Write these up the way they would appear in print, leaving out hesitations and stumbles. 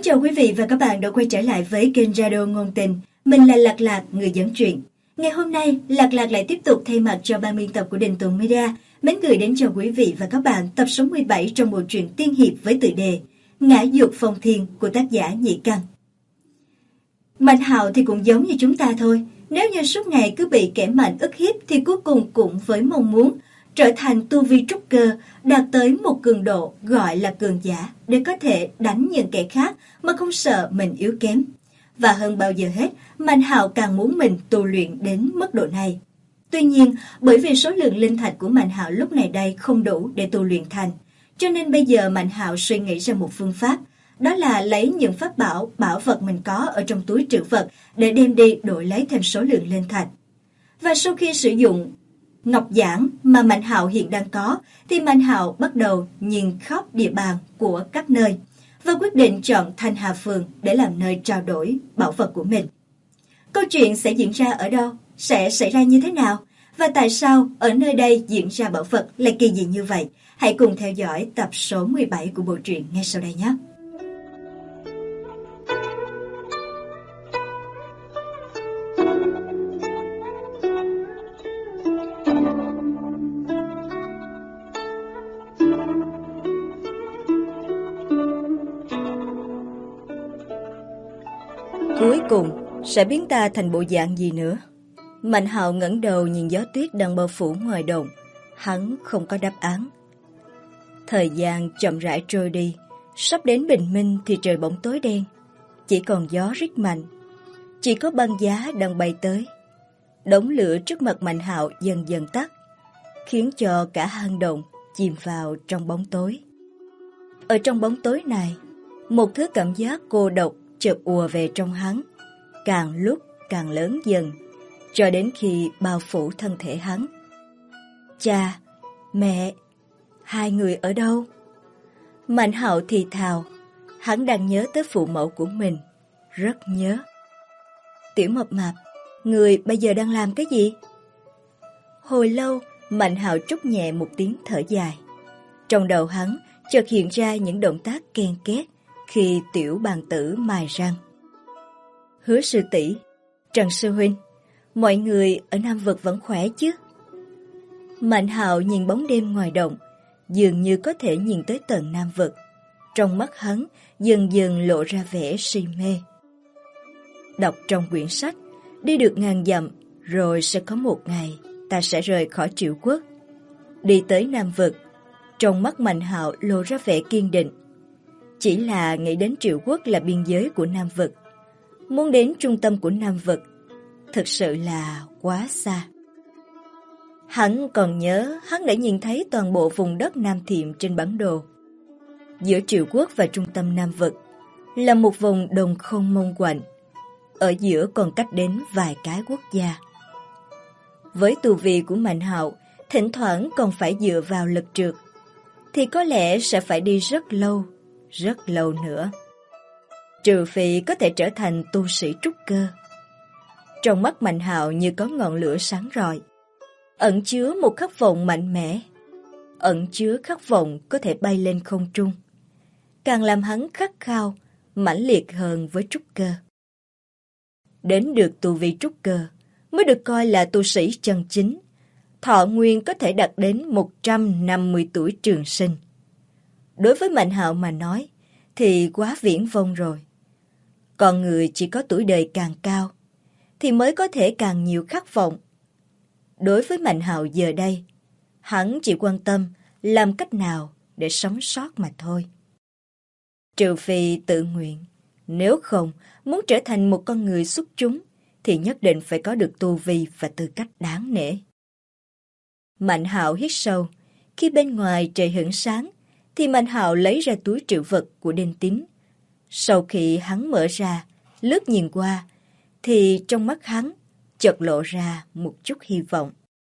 chào quý vị và các bạn đã quay trở lại với kênh Radio Ngôn Tình. Mình là Lạc Lạc, người dẫn chuyện. Ngày hôm nay, Lạc Lạc lại tiếp tục thay mặt cho ban biên tập của Đình Tùng Media mến gửi đến cho quý vị và các bạn tập số 17 trong bộ truyện tiên hiệp với tựa đề Ngã Dục Phong Thiên của tác giả Nhị Căn. Mạnh Hạo thì cũng giống như chúng ta thôi. Nếu như suốt ngày cứ bị kẻ mạnh ức hiếp thì cuối cùng cũng với mong muốn trở thành tu vi trúc cơ, đạt tới một cường độ gọi là cường giả để có thể đánh những kẻ khác mà không sợ mình yếu kém. Và hơn bao giờ hết, Mạnh Hạo càng muốn mình tu luyện đến mức độ này. Tuy nhiên, bởi vì số lượng linh thạch của Mạnh Hạo lúc này đây không đủ để tu luyện thành, cho nên bây giờ Mạnh Hạo suy nghĩ ra một phương pháp, đó là lấy những pháp bảo, bảo vật mình có ở trong túi trữ vật để đem đi đổi lấy thêm số lượng linh thạch. Và sau khi sử dụng ngọc giản mà Mạnh Hạo hiện đang có, thì Mạnh Hạo bắt đầu nhìn khắp địa bàn của các nơi và quyết định chọn Thanh Hà Phường để làm nơi trao đổi bảo vật của mình. Câu chuyện sẽ diễn ra ở đâu? Sẽ xảy ra như thế nào? Và tại sao ở nơi đây diễn ra bảo vật lại kỳ dị như vậy? Hãy cùng theo dõi tập số 17 của bộ truyện ngay sau đây nhé! Cuối cùng sẽ biến ta thành bộ dạng gì nữa? Mạnh Hạo ngẩng đầu nhìn gió tuyết đang bao phủ ngoài đồng. Hắn không có đáp án. Thời gian chậm rãi trôi đi. Sắp đến bình minh thì trời bỗng tối đen. Chỉ còn gió rít mạnh. Chỉ có băng giá đang bay tới. Đống lửa trước mặt Mạnh Hạo dần dần tắt, khiến cho cả hang động chìm vào trong bóng tối. Ở trong bóng tối này, một thứ cảm giác cô độc chợt ùa về trong hắn, càng lúc càng lớn dần, cho đến khi bao phủ thân thể hắn. Cha, mẹ, hai người ở đâu? Mạnh Hạo thì thào, hắn đang nhớ tới phụ mẫu của mình, rất nhớ. Tiểu Mập Mạp, người bây giờ đang làm cái gì? Hồi lâu, Mạnh Hạo trút nhẹ một tiếng thở dài. Trong đầu hắn chợt hiện ra những động tác ken két khi tiểu bàn tử mài răng. Hứa sư tỷ, Trần sư huynh, mọi người ở Nam Vực vẫn khỏe chứ? Mạnh Hạo nhìn bóng đêm ngoài động, dường như có thể nhìn tới tận Nam Vực. Trong mắt hắn dần dần lộ ra vẻ si mê. Đọc trong quyển sách, đi được ngàn dặm, rồi sẽ có một ngày ta sẽ rời khỏi Triệu Quốc. Đi tới Nam Vực, trong mắt Mạnh Hạo lộ ra vẻ kiên định. Chỉ là nghĩ đến Triệu Quốc là biên giới của Nam Vực, muốn đến trung tâm của Nam Vực, thực sự là quá xa. Hắn còn nhớ hắn đã nhìn thấy toàn bộ vùng đất Nam Thiệm trên bản đồ. Giữa Triệu Quốc và trung tâm Nam Vực là một vùng đồng không mông quạnh, ở giữa còn cách đến vài cái quốc gia. Với tu vi của Mạnh Hạo, thỉnh thoảng còn phải dựa vào lực trượt, thì có lẽ sẽ phải đi rất lâu nữa. Trừ phi có thể trở thành tu sĩ trúc cơ. Trong mắt Mạnh Hạo như có ngọn lửa sáng rọi, ẩn chứa một khát vọng mạnh mẽ, ẩn chứa khát vọng có thể bay lên không trung, càng làm hắn khát khao, mãnh liệt hơn với trúc cơ. Đến được tu vi trúc cơ mới được coi là tu sĩ chân chính, thọ nguyên có thể đạt đến 150 tuổi trường sinh. Đối với Mạnh Hạo mà nói thì quá viển vông rồi. Con người chỉ có tuổi đời càng cao thì mới có thể càng nhiều khát vọng. Đối với Mạnh Hạo giờ đây, hắn chỉ quan tâm làm cách nào để sống sót mà thôi. Trừ phi tự nguyện, nếu không muốn trở thành một con người xuất chúng thì nhất định phải có được tu vi và tư cách đáng nể. Mạnh Hạo hít sâu, khi bên ngoài trời hửng sáng thì Mạnh Hạo lấy ra túi trữ vật của Đinh Tín. Sau khi hắn mở ra, lướt nhìn qua, thì trong mắt hắn chợt lộ ra một chút hy vọng.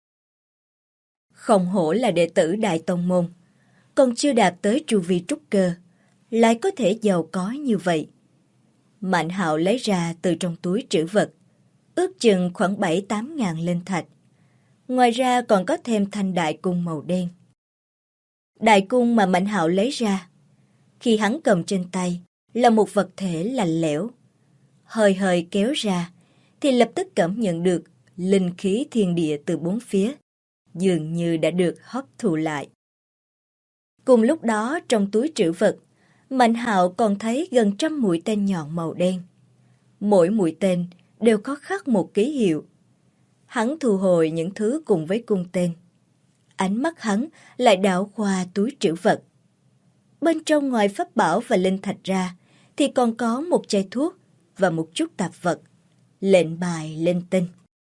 Không hổ là đệ tử Đại Tông Môn, còn chưa đạt tới chu vi trúc cơ, lại có thể giàu có như vậy. Mạnh Hạo lấy ra từ trong túi trữ vật, ước chừng khoảng 7-8 ngàn linh thạch. Ngoài ra còn có thêm thanh đại cung màu đen. Đại cung mà Mạnh Hạo lấy ra, khi hắn cầm trên tay, là một vật thể lạnh lẽo. Hơi hơi kéo ra, thì lập tức cảm nhận được linh khí thiên địa từ bốn phía, dường như đã được hấp thụ lại. Cùng lúc đó, trong túi trữ vật, Mạnh Hạo còn thấy gần 100 mũi tên nhọn màu đen. Mỗi mũi tên đều có khắc một ký hiệu. Hắn thu hồi những thứ cùng với cung tên. Ánh mắt hắn lại đảo qua túi trữ vật. Bên trong ngoài pháp bảo và linh thạch ra, thì còn có một chai thuốc và một chút tạp vật, lệnh bài linh tinh.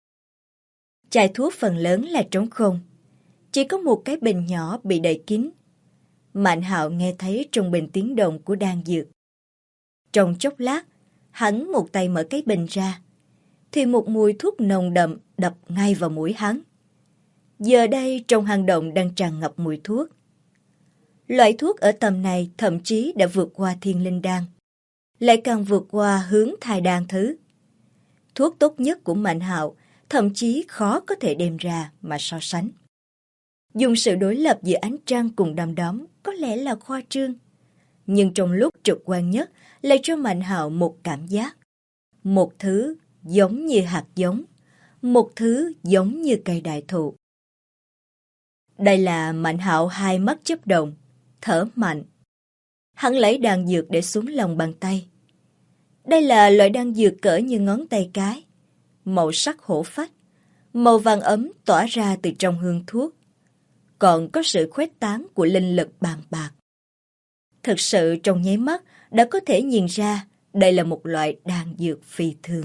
Chai thuốc phần lớn là trống không, chỉ có một cái bình nhỏ bị đậy kín. Mạnh Hạo nghe thấy trong bình tiếng động của đan dược. Trong chốc lát, hắn một tay mở cái bình ra, thì một mùi thuốc nồng đậm đập ngay vào mũi hắn. Giờ đây trong hang động đang tràn ngập mùi thuốc. Loại thuốc ở tầm này thậm chí đã vượt qua thiên linh đan, lại càng vượt qua hướng thai đan thứ. Thuốc tốt nhất của Mạnh Hạo thậm chí khó có thể đem ra mà so sánh. Dùng sự đối lập giữa ánh trăng cùng đom đóm có lẽ là khoa trương, nhưng trong lúc trực quan nhất lại cho Mạnh Hạo một cảm giác. Một thứ giống như hạt giống, một thứ giống như cây đại thụ. Đây là Mạnh Hạo hai mắt chớp động, thở mạnh. Hắn lấy đan dược để xuống lòng bàn tay. Đây là loại đan dược cỡ như ngón tay cái, màu sắc hổ phách, màu vàng ấm tỏa ra từ trong hương thuốc, còn có sự khuếch tán của linh lực bàn bạc. Thực sự trong nháy mắt đã có thể nhìn ra đây là một loại đan dược phi thường.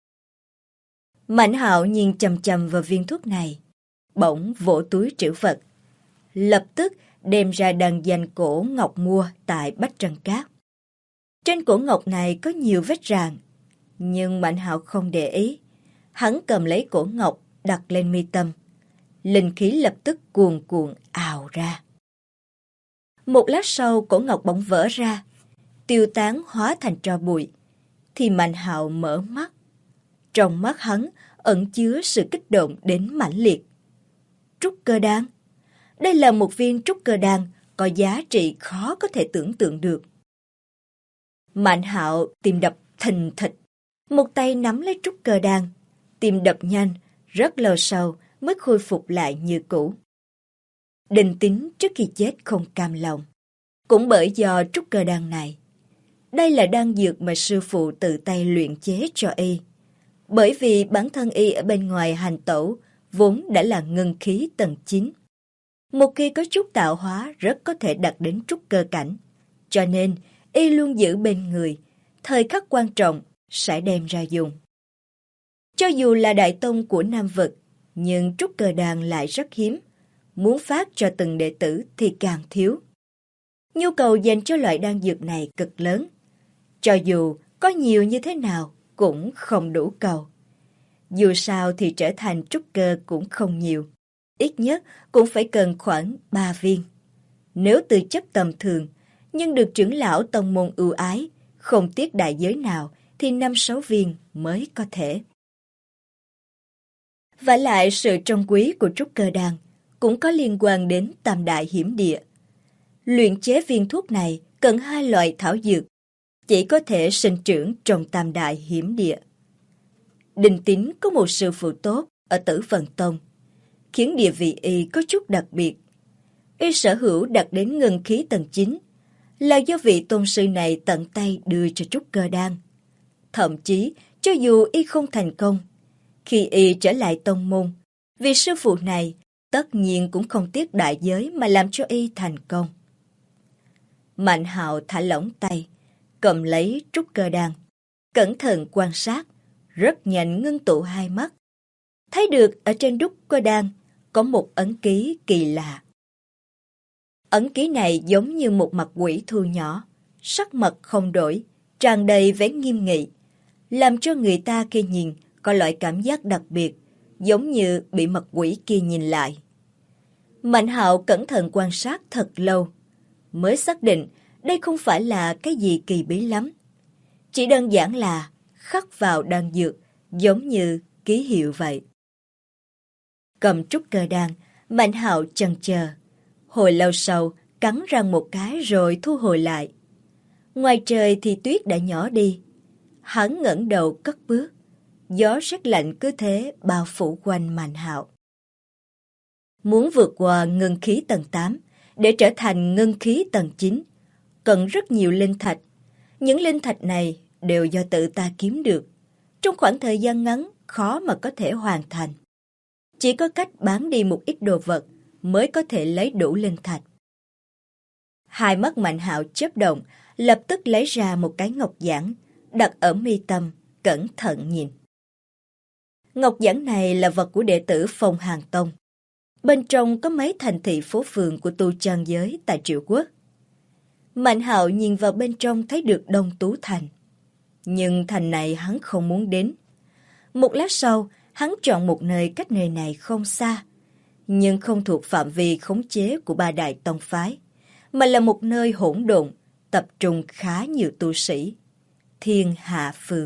Mạnh Hạo nhìn chằm chằm vào viên thuốc này, bỗng vỗ túi trữ vật, lập tức đem ra đàn danh cổ ngọc mua tại Bách Trần Cát. Trên cổ ngọc này có nhiều vết rạn, nhưng Mạnh Hạo không để ý. Hắn cầm lấy cổ ngọc đặt lên mi tâm. Linh khí lập tức cuồn cuộn ào ra. Một lát sau cổ ngọc bỗng vỡ ra, tiêu tán hóa thành tro bụi. Thì Mạnh Hạo mở mắt. Trong mắt hắn ẩn chứa sự kích động đến mãnh liệt. Trúc cơ đan. Đây là một viên trúc cơ đan có giá trị khó có thể tưởng tượng được. Mạnh Hạo tim đập thình thịch, một tay nắm lấy trúc cơ đan, tim đập nhanh, rất lâu sau mới khôi phục lại như cũ. Đinh Tín trước khi chết không cam lòng, cũng bởi do trúc cơ đan này. Đây là đan dược mà sư phụ tự tay luyện chế cho y. Bởi vì bản thân y ở bên ngoài hành tẩu vốn đã là ngân khí tầng 9. Một khi có chút tạo hóa rất có thể đạt đến trúc cơ cảnh. Cho nên y luôn giữ bên người, thời khắc quan trọng sẽ đem ra dùng. Cho dù là đại tông của Nam Vực, nhưng trúc cơ đan lại rất hiếm. Muốn phát cho từng đệ tử thì càng thiếu. Nhu cầu dành cho loại đan dược này cực lớn. Cho dù có nhiều như thế nào cũng không đủ cầu. Dù sao thì trở thành trúc cơ cũng không nhiều. Ít nhất cũng phải cần khoảng 3 viên. Nếu tư chất tầm thường, nhưng được trưởng lão tông môn ưu ái, không tiếc đại giới nào thì 5-6 viên mới có thể. Và lại sự trân quý của trúc cơ đan cũng có liên quan đến tam đại hiểm địa. Luyện chế viên thuốc này cần 2 loại thảo dược, chỉ có thể sinh trưởng trong tam đại hiểm địa. Đinh Tín có một sư phụ tốt ở Tử Vân Tông, khiến địa vị y có chút đặc biệt. Y sở hữu đạt đến ngân khí tầng 9, là do vị tôn sư này tận tay đưa cho trúc cơ đan. Thậm chí, cho dù y không thành công, khi y trở lại tông môn, vị sư phụ này tất nhiên cũng không tiếc đại giới mà làm cho y thành công. Mạnh Hạo thả lỏng tay, cầm lấy trúc cơ đan, cẩn thận quan sát, rất nhanh ngưng tụ hai mắt. Thấy được ở trên trúc cơ đan có một ấn ký kỳ lạ. Ấn ký này giống như một mặt quỷ thu nhỏ, sắc mặt không đổi, tràn đầy vẻ nghiêm nghị, làm cho người ta khi nhìn có loại cảm giác đặc biệt, giống như bị mặt quỷ kia nhìn lại. Mạnh Hạo cẩn thận quan sát thật lâu, mới xác định đây không phải là cái gì kỳ bí lắm. Chỉ đơn giản là khắc vào đan dược, giống như ký hiệu vậy. Cầm trúc cơ đan, Mạnh Hạo chần chờ. Hồi lâu sau, cắn răng một cái rồi thu hồi lại. Ngoài trời thì tuyết đã nhỏ đi. Hắn ngẩng đầu cất bước. Gió rét lạnh cứ thế bao phủ quanh Mạnh Hạo. Muốn vượt qua ngân khí tầng 8 để trở thành ngân khí tầng 9, cần rất nhiều linh thạch. Những linh thạch này đều do tự ta kiếm được. Trong khoảng thời gian ngắn, khó mà có thể hoàn thành. Chỉ có cách bán đi một ít đồ vật mới có thể lấy đủ linh thạch. Hai mắt Mạnh Hạo chớp động, lập tức lấy ra một cái ngọc giản, đặt ở mi tâm, cẩn thận nhìn. Ngọc giản này là vật của đệ tử Phong Hàn Tông. Bên trong có mấy thành thị phố phường của tu chân giới tại Triệu Quốc. Mạnh Hạo nhìn vào bên trong thấy được Đông Tú Thành. Nhưng thành này hắn không muốn đến. Một lát sau, hắn chọn một nơi cách nơi này không xa, nhưng không thuộc phạm vi khống chế của ba đại tông phái, mà là một nơi hỗn độn, tập trung khá nhiều tu sĩ. Thiên Hạ Phường.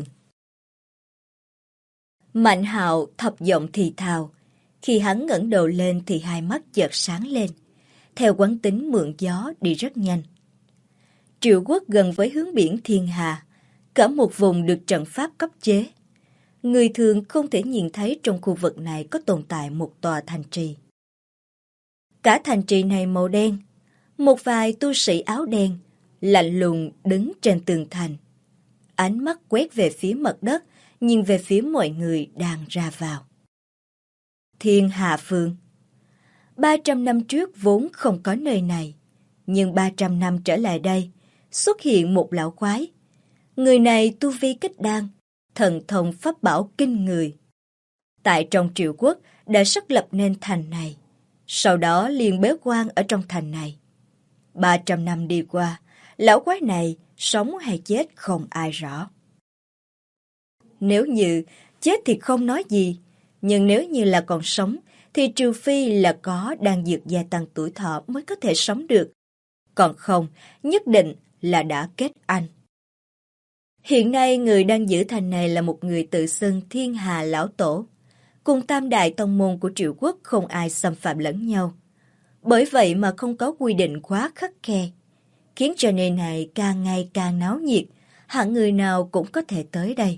Mạnh Hạo thấp giọng thì thào. Khi hắn ngẩng đầu lên thì hai mắt chợt sáng lên. Theo quán tính mượn gió đi rất nhanh. Triệu Quốc gần với hướng biển Thiên Hà, cả một vùng được trận pháp cấp chế. Người thường không thể nhìn thấy trong khu vực này có tồn tại một tòa thành trì. Cả thành trì này màu đen, một vài tu sĩ áo đen lạnh lùng đứng trên tường thành. Ánh mắt quét về phía mặt đất, nhìn về phía mọi người đang ra vào. Thiên Hà Phường. 300 năm trước vốn không có nơi này, nhưng 300 năm trở lại đây, xuất hiện một lão quái. Người này tu vi kết đan, thần thông pháp bảo kinh người. Tại trong Triệu Quốc đã xác lập nên thành này, sau đó liền bế quan ở trong thành này. 300 năm đi qua, lão quái này sống hay chết không ai rõ. Nếu như chết thì không nói gì, nhưng nếu như là còn sống thì trừ phi là có đan dược gia tăng tuổi thọ mới có thể sống được. Còn không, nhất định là đã kết anh. Hiện nay người đang giữ thành này là một người tự xưng Thiên Hà Lão Tổ. Cùng tam đại tông môn của Triệu Quốc không ai xâm phạm lẫn nhau. Bởi vậy mà không có quy định quá khắt khe, khiến cho nơi này càng ngày càng náo nhiệt, hạng người nào cũng có thể tới đây.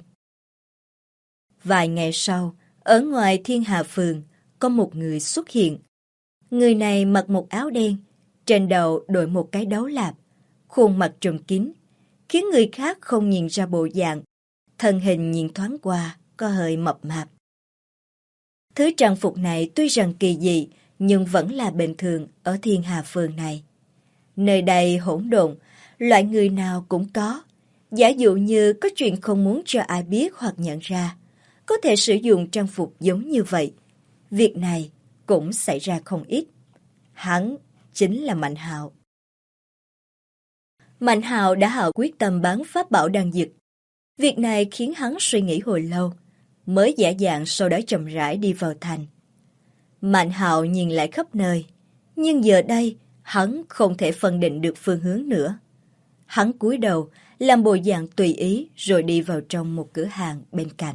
Vài ngày sau, ở ngoài Thiên Hà Phường, có một người xuất hiện. Người này mặc một áo đen, trên đầu đội một cái đấu lạp, khuôn mặt trùm kín, khiến người khác không nhìn ra bộ dạng. Thân hình nhìn thoáng qua, có hơi mập mạp. Thứ trang phục này tuy rằng kỳ dị, nhưng vẫn là bình thường ở Thiên Hà Phường này. Nơi đây hỗn độn, loại người nào cũng có. Giả dụ như có chuyện không muốn cho ai biết hoặc nhận ra, có thể sử dụng trang phục giống như vậy. Việc này cũng xảy ra không ít. Hắn chính là Mạnh Hạo. Mạnh Hạo đã hạ quyết tâm bán pháp bảo đan dược. Việc này khiến hắn suy nghĩ hồi lâu, mới dễ dàng sau đó chậm rãi đi vào thành. Mạnh Hạo nhìn lại khắp nơi, nhưng giờ đây hắn không thể phân định được phương hướng nữa. Hắn cúi đầu, làm bộ dạng tùy ý rồi đi vào trong một cửa hàng bên cạnh.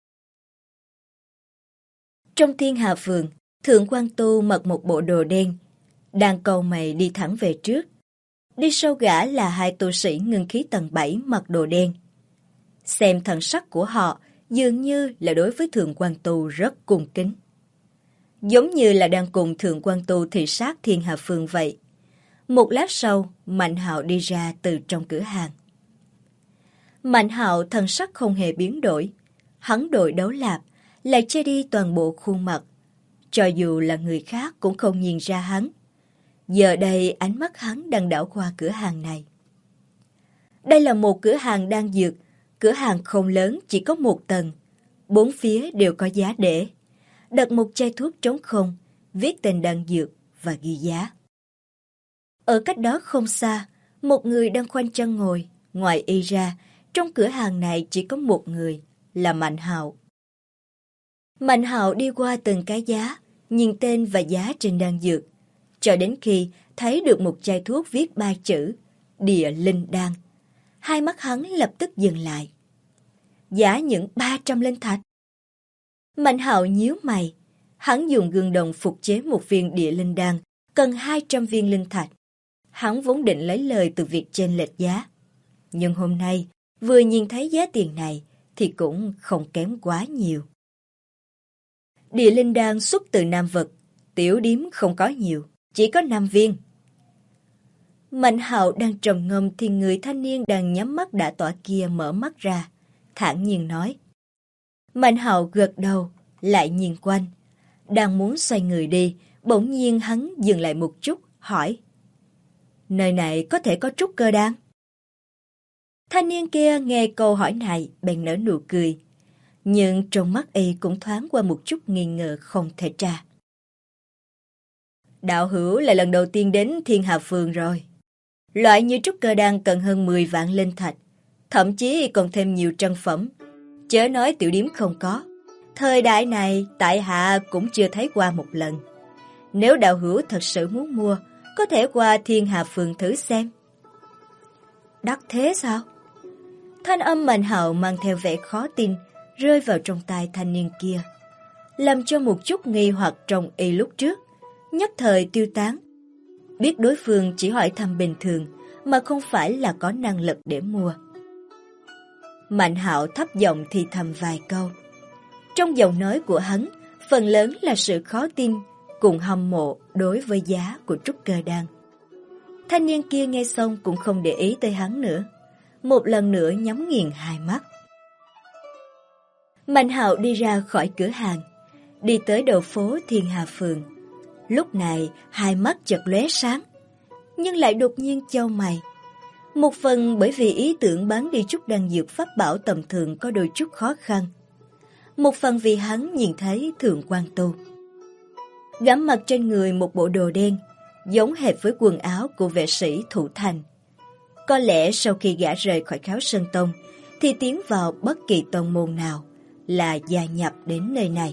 Trong Thiên Hà Phường, Thượng Quan Tu mặc một bộ đồ đen, đang cau mày đi thẳng về trước. Đi sau gã là hai tu sĩ ngưng khí tầng 7 mặc đồ đen. Xem thần sắc của họ dường như là đối với Thượng Quan Tu rất cung kính. Giống như là đang cùng Thượng Quan Tu thị sát Thiên Hà Phường vậy. Một lát sau, Mạnh Hạo đi ra từ trong cửa hàng. Mạnh Hạo thần sắc không hề biến đổi. Hắn đội đấu lạp, lại che đi toàn bộ khuôn mặt. Cho dù là người khác cũng không nhìn ra hắn. Giờ đây ánh mắt hắn đang đảo qua cửa hàng này. Đây là một cửa hàng đan dược. Cửa hàng không lớn, chỉ có một tầng. 4 phía đều có giá để. Đặt một chai thuốc trống không, viết tên đan dược và ghi giá. Ở cách đó không xa, một người đang khoanh chân ngồi. Ngoài y ra, trong cửa hàng này chỉ có một người, là Mạnh Hạo. Mạnh Hạo đi qua từng cái giá, nhìn tên và giá trên đan dược, cho đến khi thấy được một chai thuốc viết 3 chữ Địa Linh Đan. Hai mắt hắn lập tức dừng lại. Giá những 300 linh thạch. Mạnh Hạo nhíu mày, hắn dùng gương đồng phục chế một viên Địa Linh Đan, cần 200 viên linh thạch. Hắn vốn định lấy lời từ việc chênh lệch giá. nhưng hôm nay vừa nhìn thấy giá tiền này thì cũng không kém quá nhiều. Địa linh đan xuất từ Nam Vực, tiểu điếm không có nhiều, chỉ có 5 viên. Mạnh Hạo đang trầm ngâm thì người thanh niên đang nhắm mắt đã tỏa kia mở mắt ra, thản nhiên nói. Mạnh Hạo gật đầu, lại nhìn quanh. Đang muốn xoay người đi, bỗng nhiên hắn dừng lại một chút, hỏi. Nơi này có thể có trúc cơ đan? Thanh niên kia nghe câu hỏi này bèn nở nụ cười, nhưng trong mắt y cũng thoáng qua một chút nghi ngờ không thể tra. Đạo hữu là lần đầu tiên đến Thiên Hà Phường rồi. Loại như trúc cơ đan cần hơn 10 vạn linh thạch, thậm chí còn thêm nhiều trân phẩm. Chớ nói tiểu điếm không có. Thời đại này tại hạ cũng chưa thấy qua một lần. Nếu đạo hữu thật sự muốn mua, có thể qua Thiên Hà Phường thử xem. Đắt thế sao? Thanh âm Mạnh Hạo mang theo vẻ khó tin rơi vào trong tai thanh niên kia, làm cho một chút nghi hoặc trong y lúc trước nhất thời tiêu tán. Biết đối phương chỉ hỏi thăm bình thường mà không phải là có năng lực để mua. Mạnh Hạo thấp giọng thì thầm vài câu. Trong giọng nói của hắn, phần lớn là sự khó tin cùng hâm mộ đối với giá của trúc cơ đan. Thanh niên kia nghe xong cũng không để ý tới hắn nữa, một lần nữa nhắm nghiền hai mắt. Mạnh Hạo đi ra khỏi cửa hàng, đi tới đầu phố Thiên Hà Phường. Lúc này hai mắt chợt lóe sáng, nhưng lại đột nhiên chau mày. Một phần bởi vì ý tưởng bán đi chút đan dược pháp bảo tầm thường có đôi chút khó khăn. Một phần vì hắn nhìn thấy Thượng Quan Tu. Gã mặc trên người một bộ đồ đen, giống hệt với quần áo của vệ sĩ Thủ Thành. Có lẽ sau khi gã rời khỏi Kháo Sơn Tông thì tiến vào bất kỳ tông môn nào là gia nhập đến nơi này.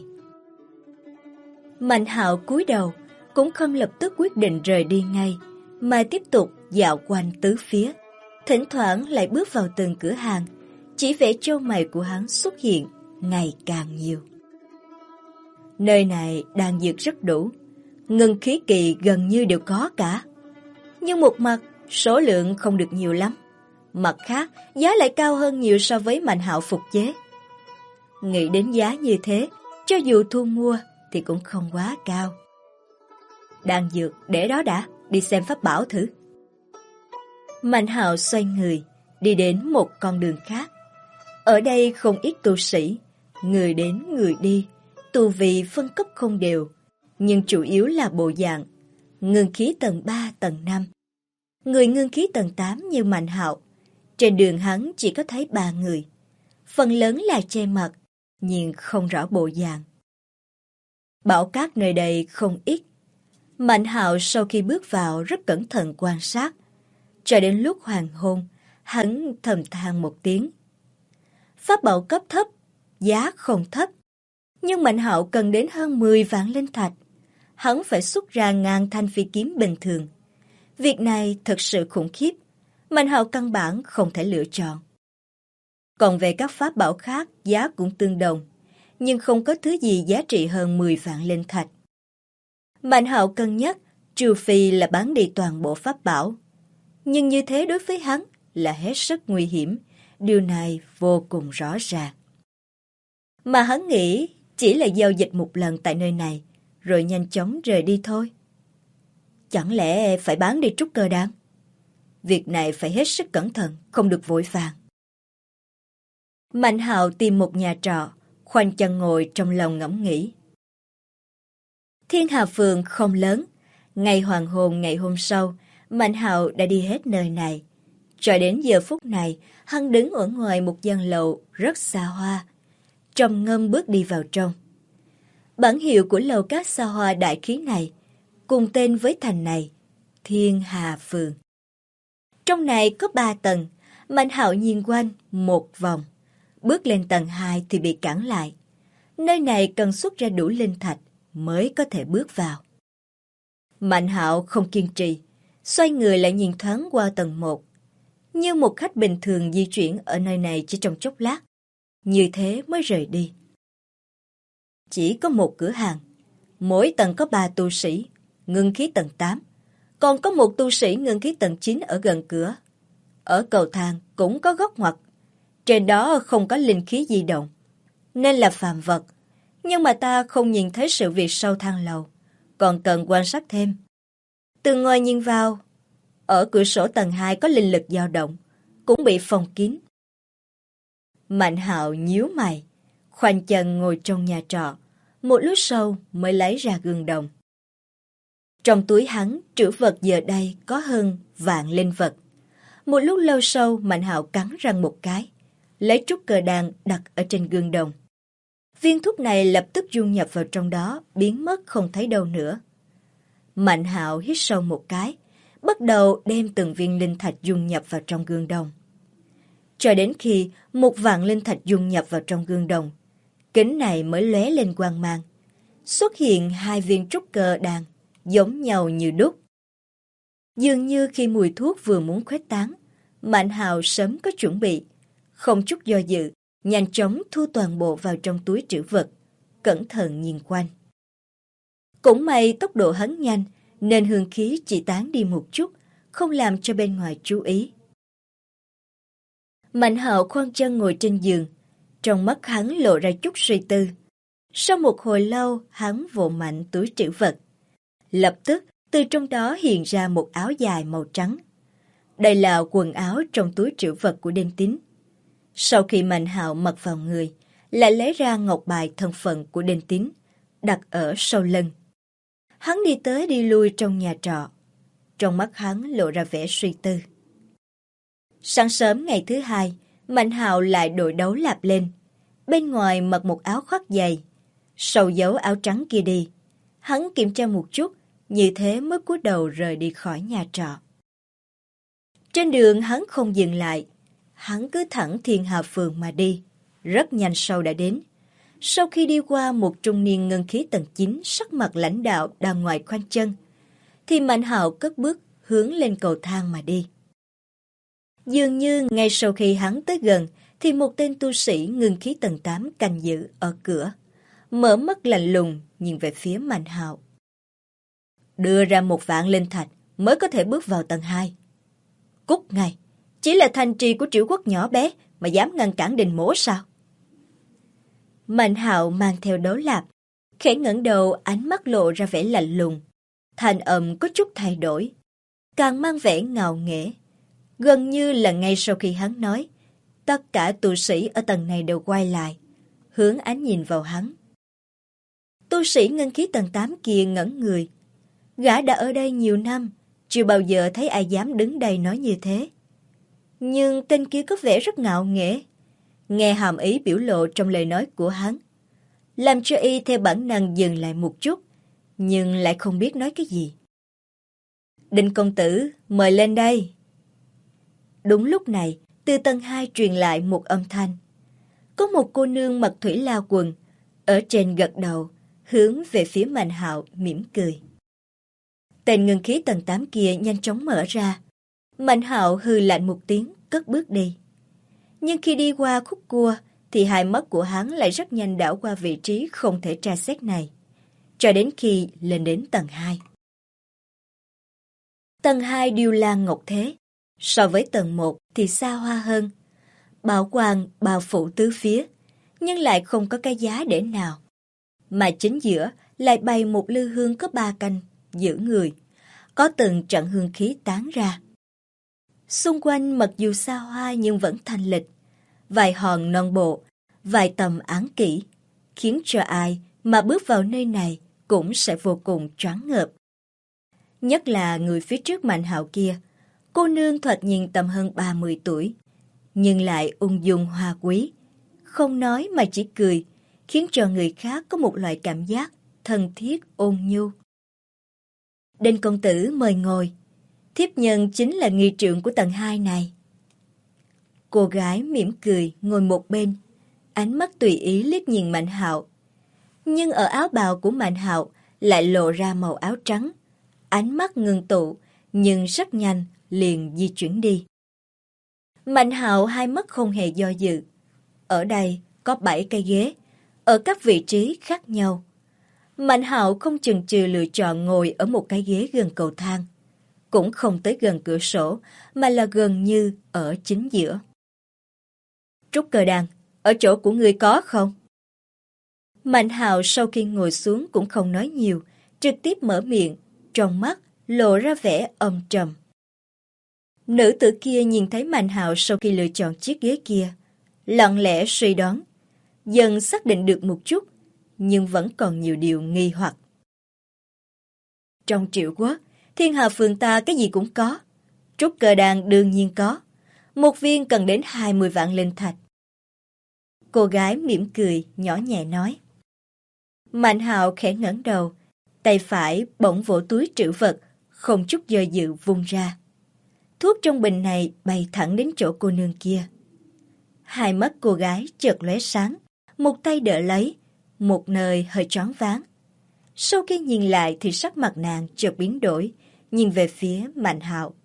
Mạnh Hạo cúi đầu, cũng không lập tức quyết định rời đi ngay, mà tiếp tục dạo quanh tứ phía, thỉnh thoảng lại bước vào từng cửa hàng. Chỉ vẻ chau mày của hắn xuất hiện ngày càng nhiều. Nơi này đan dược rất đủ, ngân khí kỳ gần như đều có cả. Nhưng một mặt, số lượng không được nhiều lắm. Mặt khác, giá lại cao hơn nhiều so với Mạnh Hạo phục chế. Nghĩ đến giá như thế, cho dù thu mua thì cũng không quá cao. Đan dược để đó đã, đi xem pháp bảo thử. Mạnh Hạo xoay người, đi đến một con đường khác. Ở đây không ít tu sĩ, người đến người đi, tu vi phân cấp không đều, nhưng chủ yếu là bộ dạng ngưng khí tầng 3, tầng 5. Người ngưng khí tầng 8 như Mạnh Hạo, trên đường hắn chỉ có thấy 3 người, phần lớn là che mặt, nhưng không rõ bộ dạng. Bảo cát nơi đây không ít. Mạnh Hạo sau khi bước vào rất cẩn thận quan sát, cho đến lúc hoàng hôn, hắn thầm than một tiếng. Pháp bảo cấp thấp, giá không thấp, nhưng Mạnh Hạo cần đến hơn 10 vạn linh thạch. Hắn phải xuất ra 1000 thanh phi kiếm bình thường. Việc này thật sự khủng khiếp, Mạnh Hạo căn bản không thể lựa chọn. Còn về các pháp bảo khác, giá cũng tương đồng, nhưng không có thứ gì giá trị hơn 10 vạn linh thạch. Mạnh Hạo cân nhắc, trừ phi là bán đi toàn bộ pháp bảo. Nhưng như thế đối với hắn là hết sức nguy hiểm, điều này vô cùng rõ ràng. Mà hắn nghĩ chỉ là giao dịch một lần tại nơi này, rồi nhanh chóng rời đi thôi. Chẳng lẽ phải bán đi trúc cơ đan? Việc này phải hết sức cẩn thận, không được vội vàng. Mạnh Hạo tìm một nhà trọ, khoanh chân ngồi trong lòng ngẫm nghĩ. Thiên Hà Phường không lớn. Ngày hoàng hôn ngày hôm sau, Mạnh Hạo đã đi hết nơi này. Cho đến giờ phút này, hắn đứng ở ngoài một gian lầu rất xa hoa, trầm ngâm bước đi vào trong. Bản hiệu của lầu các xa hoa đại khí này, cùng tên với thành này, Thiên Hà Phường. Trong này có 3 tầng, Mạnh Hạo nhìn quanh một vòng. Bước lên tầng 2 thì bị cản lại. Nơi này cần xuất ra đủ linh thạch mới có thể bước vào. Mạnh Hạo không kiên trì, xoay người lại nhìn thoáng qua tầng 1. Như một khách bình thường di chuyển ở nơi này chỉ trong chốc lát, như thế mới rời đi. Chỉ có một cửa hàng, mỗi tầng có 3 tu sĩ, ngưng khí tầng 8, còn có một tu sĩ ngưng khí tầng 9 ở gần cửa. ở cầu thang cũng có góc ngoặt. Trên đó không có linh khí di động, nên là phàm vật. Nhưng mà ta không nhìn thấy sự việc sau thang lầu, còn cần quan sát thêm. Từ ngoài nhìn vào, ở cửa sổ tầng 2 có linh lực dao động, cũng bị phong kín. Mạnh Hạo nhíu mày, khoanh chân ngồi trong nhà trọ, một lúc sau mới lấy ra gương đồng. Trong túi hắn, trữ vật giờ đây có hơn vạn linh vật. Một lúc lâu sau, Mạnh Hạo cắn răng một cái, lấy trúc cơ đan đặt ở trên gương đồng. Viên thuốc này lập tức dung nhập vào trong đó, biến mất không thấy đâu nữa. Mạnh Hạo hít sâu một cái, bắt đầu đem từng viên linh thạch dung nhập vào trong gương đồng. Cho đến khi một vạn linh thạch dung nhập vào trong gương đồng, kính này mới lóe lên quang mang. Xuất hiện 2 viên trúc cơ đan, giống nhau như đúc. Dường như khi mùi thuốc vừa muốn khuếch tán, Mạnh Hạo sớm có chuẩn bị, không chút do dự, nhanh chóng thu toàn bộ vào trong túi trữ vật, cẩn thận nhìn quanh. Cũng may tốc độ hắn nhanh, nên hương khí chỉ tán đi một chút, không làm cho bên ngoài chú ý. Mạnh Hạo khoanh chân ngồi trên giường, trong mắt hắn lộ ra chút suy tư. Sau một hồi lâu, hắn vỗ mạnh túi trữ vật. Lập tức, từ trong đó hiện ra một áo dài màu trắng. Đây là quần áo trong túi trữ vật của Đinh Tín. Sau khi Mạnh Hạo mặc vào người, lại lấy ra ngọc bài thân phận của Đinh Tín, đặt ở sau lưng. Hắn đi tới đi lui trong nhà trọ. Trong mắt hắn lộ ra vẻ suy tư. Sáng sớm ngày thứ 2, Mạnh Hạo lại đội đấu lạp lên. Bên ngoài mặc một áo khoác dày. Sau giấu áo trắng kia đi, hắn kiểm tra một chút, như thế mới cúi đầu rời đi khỏi nhà trọ. Trên đường hắn không dừng lại. Hắn cứ thẳng Thiên Hà Phường mà đi. Rất nhanh sau đã đến. Sau khi đi qua một trung niên ngân khí tầng 9 sắc mặt lãnh đạo đang ngoài khoanh chân, thì Mạnh Hạo cất bước hướng lên cầu thang mà đi. Dường như ngay sau khi hắn tới gần, thì một tên tu sĩ ngân khí tầng 8 canh giữ ở cửa, mở mắt lạnh lùng nhìn về phía Mạnh Hạo. Đưa ra 1 vạn linh thạch mới có thể bước vào tầng 2. Cút ngay, chỉ là thành trì của Triệu Quốc nhỏ bé mà dám ngăn cản Đình Mỗ sao? Mạnh Hạo mang theo đấu lạp, khẽ ngẩng đầu, ánh mắt lộ ra vẻ lạnh lùng. Thanh âm có chút thay đổi, càng mang vẻ ngạo nghễ. Gần như là ngay sau khi hắn nói, tất cả tu sĩ ở tầng này đều quay lại, hướng ánh nhìn vào hắn. Tu sĩ ngân khí tầng 8 kia ngẩn người. Gã đã ở đây nhiều năm, chưa bao giờ thấy ai dám đứng đây nói như thế. Nhưng tên kia có vẻ rất ngạo nghễ. Nghe hàm ý biểu lộ trong lời nói của hắn, làm cho y theo bản năng dừng lại một chút, nhưng lại không biết nói cái gì. Đinh công tử, mời lên đây. Đúng lúc này, từ tầng 2 truyền lại một âm thanh. Có một cô nương mặc thủy lao quần, ở trên gật đầu, hướng về phía Mạnh Hạo mỉm cười. Tên ngân khí tầng 8 kia nhanh chóng mở ra. Mạnh Hạo hừ lạnh một tiếng, cất bước đi. Nhưng khi đi qua khúc cua, thì hai mắt của hắn lại rất nhanh đảo qua vị trí không thể tra xét này, cho đến khi lên đến tầng 2. Tầng 2 điêu lan ngọc thế, so với tầng 1 thì xa hoa hơn. Bảo quang bao phủ tứ phía, nhưng lại không có cái giá để nào. Mà chính giữa lại bày một lư hương có 3 canh, giữ người, có từng trận hương khí tán ra. Xung quanh mặc dù xa hoa nhưng vẫn thanh lịch, vài hòn non bộ, vài tầm áng kỹ, khiến cho ai mà bước vào nơi này cũng sẽ vô cùng choáng ngợp. Nhất là người phía trước Mạnh Hạo kia, cô nương thoạt nhìn tầm hơn 30 tuổi, nhưng lại ung dung hoa quý, không nói mà chỉ cười, khiến cho người khác có một loại cảm giác thân thiết ôn nhu. Đinh công tử mời ngồi, thiếp nhân chính là nghi trượng của tầng 2 này. Cô gái mỉm cười ngồi một bên, ánh mắt tùy ý liếc nhìn Mạnh Hạo. Nhưng ở áo bào của Mạnh Hạo lại lộ ra màu áo trắng, ánh mắt ngưng tụ, nhưng rất nhanh liền di chuyển đi. Mạnh Hạo hai mắt không hề do dự. Ở đây có 7 cây ghế, ở các vị trí khác nhau. Mạnh Hạo không chần chừ lựa chọn ngồi ở một cái ghế gần cầu thang. cũng không tới gần cửa sổ, mà là gần như ở chính giữa. Trúc Cơ Đan, ở chỗ của ngươi có không? Mạnh Hạo sau khi ngồi xuống cũng không nói nhiều, trực tiếp mở miệng, trong mắt lộ ra vẻ âm trầm. Nữ tử kia nhìn thấy Mạnh Hạo sau khi lựa chọn chiếc ghế kia, lặng lẽ suy đoán, dần xác định được một chút, nhưng vẫn còn nhiều điều nghi hoặc. Trong Triệu Quốc, Thiên Hà phường ta cái gì cũng có. Trúc Cơ Đan đương nhiên có. Một viên cần đến 20 vạn linh thạch. Cô gái mỉm cười, nhỏ nhẹ nói. Mạnh Hạo khẽ ngẩng đầu, tay phải bỗng vỗ túi trữ vật, không chút do dự vung ra. Thuốc trong bình này bay thẳng đến chỗ cô nương kia. Hai mắt cô gái chợt lóe sáng, một tay đỡ lấy, một nơi hơi choáng váng. Sau khi nhìn lại thì sắc mặt nàng chợt biến đổi, nhìn về phía Mạnh Hạo.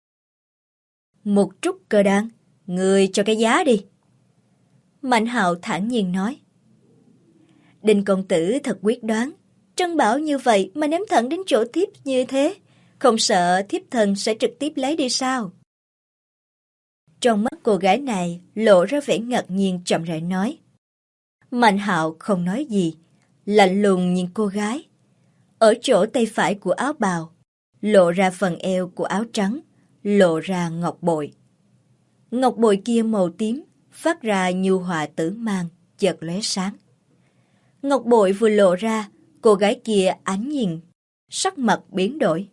Một Trúc Cơ Đan, người cho cái giá đi. Mạnh Hạo thản nhiên nói. Đinh công tử thật quyết đoán, trân bảo như vậy mà ném thẳng đến chỗ thiếp như thế, không sợ thiếp thần sẽ trực tiếp lấy đi sao? Trong mắt cô gái này lộ ra vẻ ngạc nhiên, chậm rãi nói. Mạnh Hạo không nói gì, lạnh lùng nhìn cô gái. Ở chỗ tay phải của áo bào, lộ ra phần eo của áo trắng, lộ ra ngọc bội. Ngọc bội kia màu tím, phát ra nhu hòa tử mang, chợt lóe sáng. Ngọc bội vừa lộ ra, cô gái kia ánh nhìn, sắc mặt biến đổi.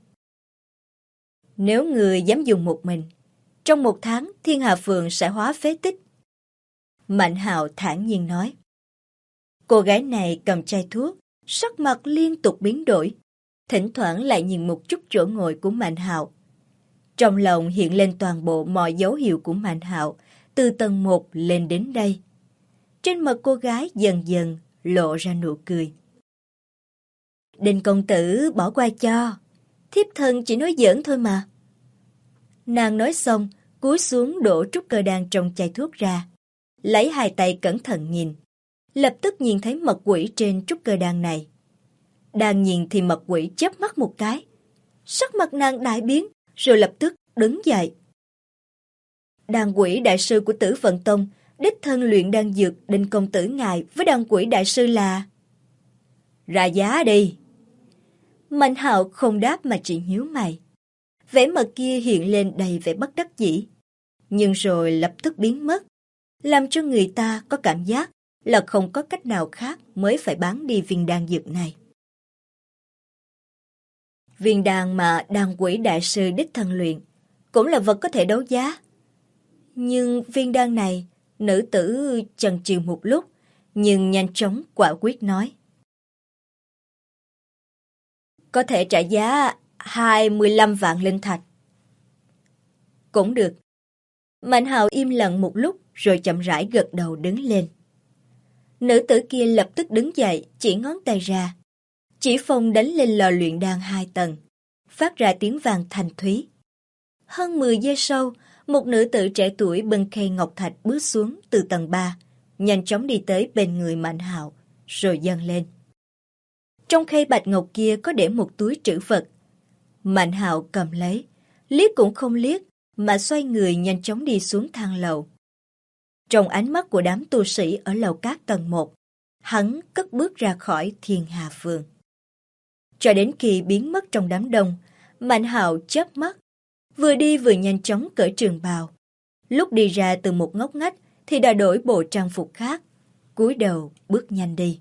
Nếu người dám dùng một mình, trong 1 tháng Thiên Hà Phường sẽ hóa phế tích. Mạnh Hạo thản nhiên nói. Cô gái này cầm chai thuốc, sắc mặt liên tục biến đổi, thỉnh thoảng lại nhìn một chút chỗ ngồi của Mạnh Hạo. Trong lòng hiện lên toàn bộ mọi dấu hiệu của Mạnh Hạo, từ tầng 1 lên đến đây. Trên mặt cô gái dần dần lộ ra nụ cười. Đinh công tử bỏ qua cho, thiếp thân chỉ nói giỡn thôi mà. Nàng nói xong, cúi xuống đổ Trúc Cơ Đan trong chai thuốc ra, lấy hai tay cẩn thận nhìn, lập tức nhìn thấy mật quỷ trên Trúc Cơ Đan này. Đang nhìn thì mật quỷ chớp mắt một cái, sắc mặt nàng đại biến, rồi lập tức đứng dậy. Đan quỷ đại sư của Tử Vận Tông, đích thân luyện đan dược Đinh công tử ngài với đan quỷ đại sư là... Ra giá đi. Mạnh Hạo không đáp mà chỉ nhíu mày. Vẻ mặt kia hiện lên đầy vẻ bất đắc dĩ, nhưng rồi lập tức biến mất, làm cho người ta có cảm giác là không có cách nào khác mới phải bán đi viên đan dược này. Viên đan mà đan quỷ đại sư đích thân luyện cũng là vật có thể đấu giá. Nhưng viên đan này, nữ tử chần chừ một lúc, nhưng nhanh chóng quả quyết nói. Có thể trả giá 25 vạn linh thạch. Cũng được. Mạnh Hạo im lặng một lúc rồi chậm rãi gật đầu đứng lên. Nữ tử kia lập tức đứng dậy, chỉ ngón tay ra. Chỉ phong đánh lên lò luyện đan 2 tầng, phát ra tiếng vang thanh thúy. Hơn 10 giây sau, một nữ tử trẻ tuổi bưng khay ngọc thạch bước xuống từ tầng 3, nhanh chóng đi tới bên người Mạnh Hạo, rồi dâng lên. Trong khay bạch ngọc kia có để một túi trữ vật. Mạnh Hạo cầm lấy, liếc cũng không liếc, mà xoay người nhanh chóng đi xuống thang lầu. Trong ánh mắt của đám tu sĩ ở lầu cát tầng 1, hắn cất bước ra khỏi Thiên Hà Phường. Cho đến khi biến mất trong đám đông, Mạnh Hạo chớp mắt, vừa đi vừa nhanh chóng cởi trường bào. Lúc đi ra từ một ngóc ngách thì đã đổi bộ trang phục khác, cúi đầu bước nhanh đi.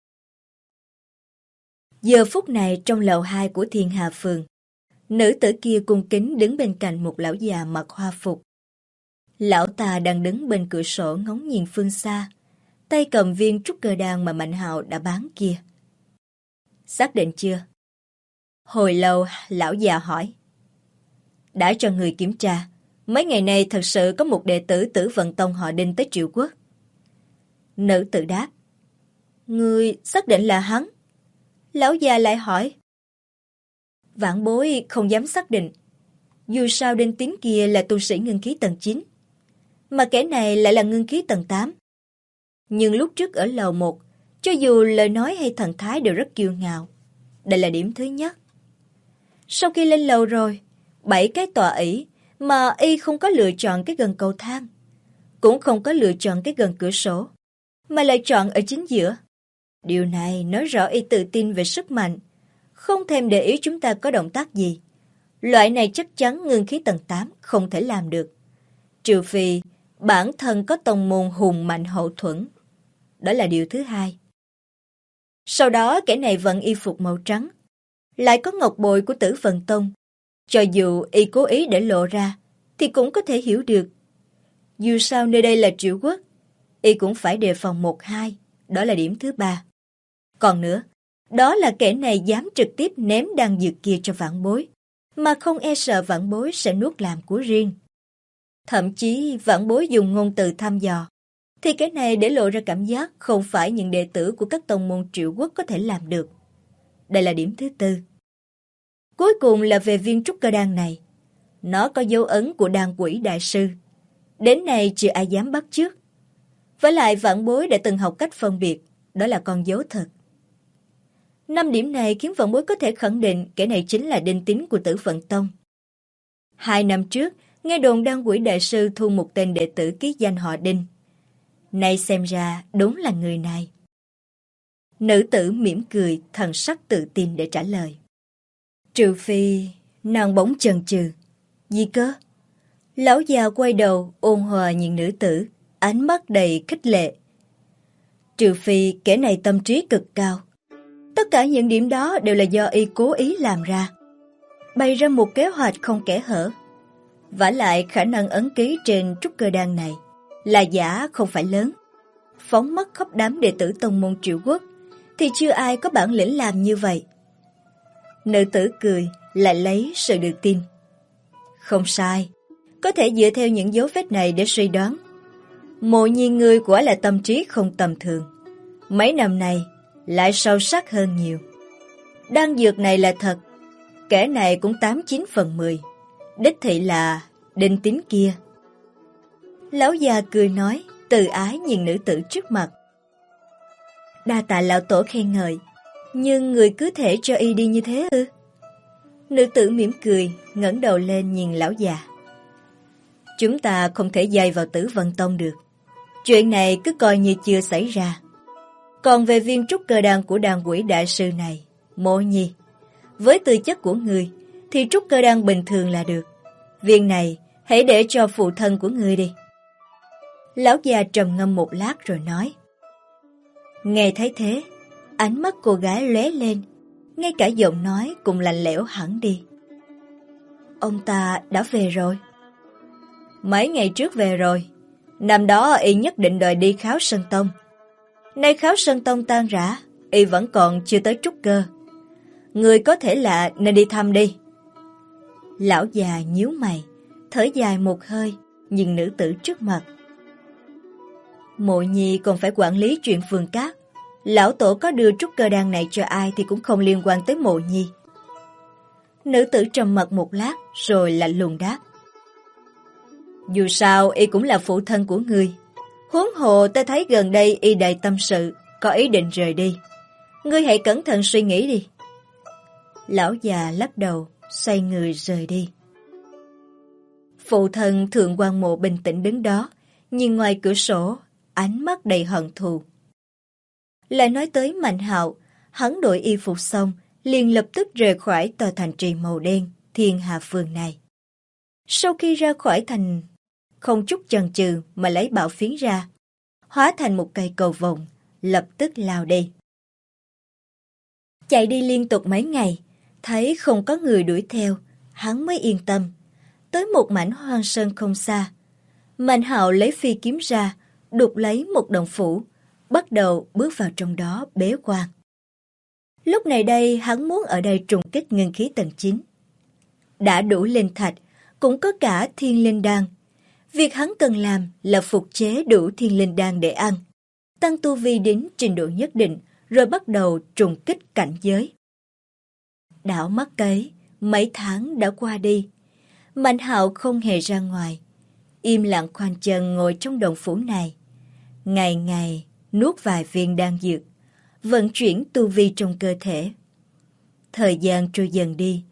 Giờ phút này trong lầu 2 của Thiên Hà Phường, nữ tử kia cung kính đứng bên cạnh một lão già mặc hoa phục. Lão ta đang đứng bên cửa sổ ngóng nhìn phương xa, tay cầm viên trúc cơ đan mà Mạnh Hạo đã bán kia. Xác định chưa? Hồi lâu, lão già hỏi. Đã cho người kiểm tra, mấy ngày nay thật sự có một đệ tử Tử Vận Tông họ Đinh tới Triệu Quốc. Nữ tử đáp. Ngươi xác định là hắn? Lão già lại hỏi. Vãn bối không dám xác định. Dù sao Đinh Tín kia là tu sĩ ngưng khí tầng 9, mà kẻ này lại là ngưng khí tầng 8. Nhưng lúc trước ở lầu 1, cho dù lời nói hay thần thái đều rất kiêu ngạo. Đây là điểm thứ nhất. Sau khi lên lầu rồi, 7 cái tọa ỷ mà y không có lựa chọn cái gần cầu thang, cũng không có lựa chọn cái gần cửa sổ, mà lại chọn ở chính giữa. Điều này nói rõ y tự tin về sức mạnh, không thèm để ý chúng ta có động tác gì. Loại này chắc chắn ngưng khí tầng 8 không thể làm được, trừ phi bản thân có tông môn hùng mạnh hậu thuẫn. Đó là điều thứ hai. Sau đó kẻ này vận y phục màu trắng, lại có ngọc bội của Tử Vận Tông. Cho dù y cố ý để lộ ra, thì cũng có thể hiểu được. Dù sao nơi đây là Triệu Quốc, y cũng phải đề phòng 1-2. Đó là điểm thứ ba. Còn nữa, đó là kẻ này dám trực tiếp ném đan dược kia cho Vãn Bối, mà không e sợ Vãn Bối sẽ nuốt làm của riêng. Thậm chí Vãn Bối dùng ngôn từ thăm dò, thì cái này để lộ ra cảm giác không phải những đệ tử của các tông môn Triệu Quốc có thể làm được. Đây là điểm thứ tư. Cuối cùng là về viên trúc cơ đan này. Nó có dấu ấn của đan quỷ đại sư. Đến nay chưa ai dám bắt chước. Với lại Vãn Bối đã từng học cách phân biệt, đó là con dấu thật. 5 điểm này khiến Vãn Bối có thể khẳng định kẻ này chính là đinh tín của Tử Vận Tông. 2 năm trước, nghe đồn đan quỷ đại sư thu một tên đệ tử ký danh họ Đinh. Nay xem ra đúng là người này. Nữ tử mỉm cười, thần sắc tự tin để trả lời. Trừ phi, nàng bỗng chần chừ. Gì cơ? Lão già quay đầu, ôn hòa nhìn nữ tử, ánh mắt đầy khích lệ. Trừ phi kẻ này tâm trí cực cao. Tất cả những điểm đó đều là do y cố ý làm ra. Bày ra một kế hoạch không kẽ hở. Vả lại khả năng ấn ký trên trúc cơ đan này là giả không phải lớn. Phóng mắt khắp đám đệ tử tông môn Triệu Quốc thì chưa ai có bản lĩnh làm như vậy. Nữ tử cười, lại lấy sự tự tin. Không sai, có thể dựa theo những dấu vết này để suy đoán. Mộ Nhi ngươi quả là tâm trí không tầm thường. Mấy năm nay lại sâu sắc hơn nhiều. Đan dược này là thật, kẻ này cũng 89 phần 10. Đích thị là đinh tín kia. Lão già cười nói, từ ái nhìn nữ tử trước mặt. Đa tạ lão tổ khen ngợi, nhưng người cứ thể cho y đi như thế ư? Nữ tử mỉm cười, ngẩng đầu lên nhìn lão già. Chúng ta không thể dây vào Tử Vận Tông được. Chuyện này cứ coi như chưa xảy ra. Còn về viên trúc cơ đan của đan quỷ đại sư này, Mộ Nhi, với tư chất của người thì trúc cơ đan bình thường là được. Viên này hãy để cho phụ thân của ngươi đi. Lão già trầm ngâm một lát rồi nói. Nghe thấy thế, ánh mắt cô gái lóe lên, ngay cả giọng nói cũng lạnh lẽo hẳn đi. Ông ta đã về rồi. Mấy ngày trước về rồi. Năm đó y nhất định đòi đi Kháo Sơn Tông. Nay Kháo Sơn Tông tan rã, y vẫn còn chưa tới trúc cơ. Người có thể là nên đi thăm đi. Lão già nhíu mày, thở dài một hơi, nhìn nữ tử trước mặt. Mộ Nhi còn phải quản lý chuyện Phường Cát. Lão tổ có đưa trúc cơ đan này cho ai thì cũng không liên quan tới Mộ Nhi. Nữ tử trầm mặc một lát rồi lạnh lùng đáp. Dù sao y cũng là phụ thân của ngươi. Huống hồ ta thấy gần đây y đầy tâm sự, có ý định rời đi. Ngươi hãy cẩn thận suy nghĩ đi. Lão già lắc đầu, xoay người rời đi. Phụ thân Thượng quan Mộ bình tĩnh đứng đó, nhìn ngoài cửa sổ, ánh mắt đầy hận thù. Lại nói tới Mạnh Hạo, hắn đổi y phục xong, liền lập tức rời khỏi tòa thành trì màu đen, Thiên Hà Phường này. Sau khi ra khỏi thành, không chút chần chừ mà lấy bảo phiến ra, hóa thành một cây cầu vồng, lập tức lao đi. Chạy đi liên tục mấy ngày, thấy không có người đuổi theo, hắn mới yên tâm. Tới một mảnh hoang sơn không xa, Mạnh Hạo lấy phi kiếm ra, đục lấy một động phủ, bắt đầu bước vào trong đó bế quan. Lúc này đây hắn muốn ở đây trùng kích ngân khí tầng 9. Đã đủ linh thạch, cũng có cả thiên linh đan. Việc hắn cần làm là phục chế đủ thiên linh đan để ăn, tăng tu vi đến trình độ nhất định, rồi bắt đầu trùng kích cảnh giới. Đảo mắt cấy, mấy tháng đã qua đi. Mạnh Hạo không hề ra ngoài, im lặng khoanh chân ngồi trong động phủ này. Ngày ngày nuốt vài viên đan dược, vận chuyển tu vi trong cơ thể. Thời gian trôi dần đi,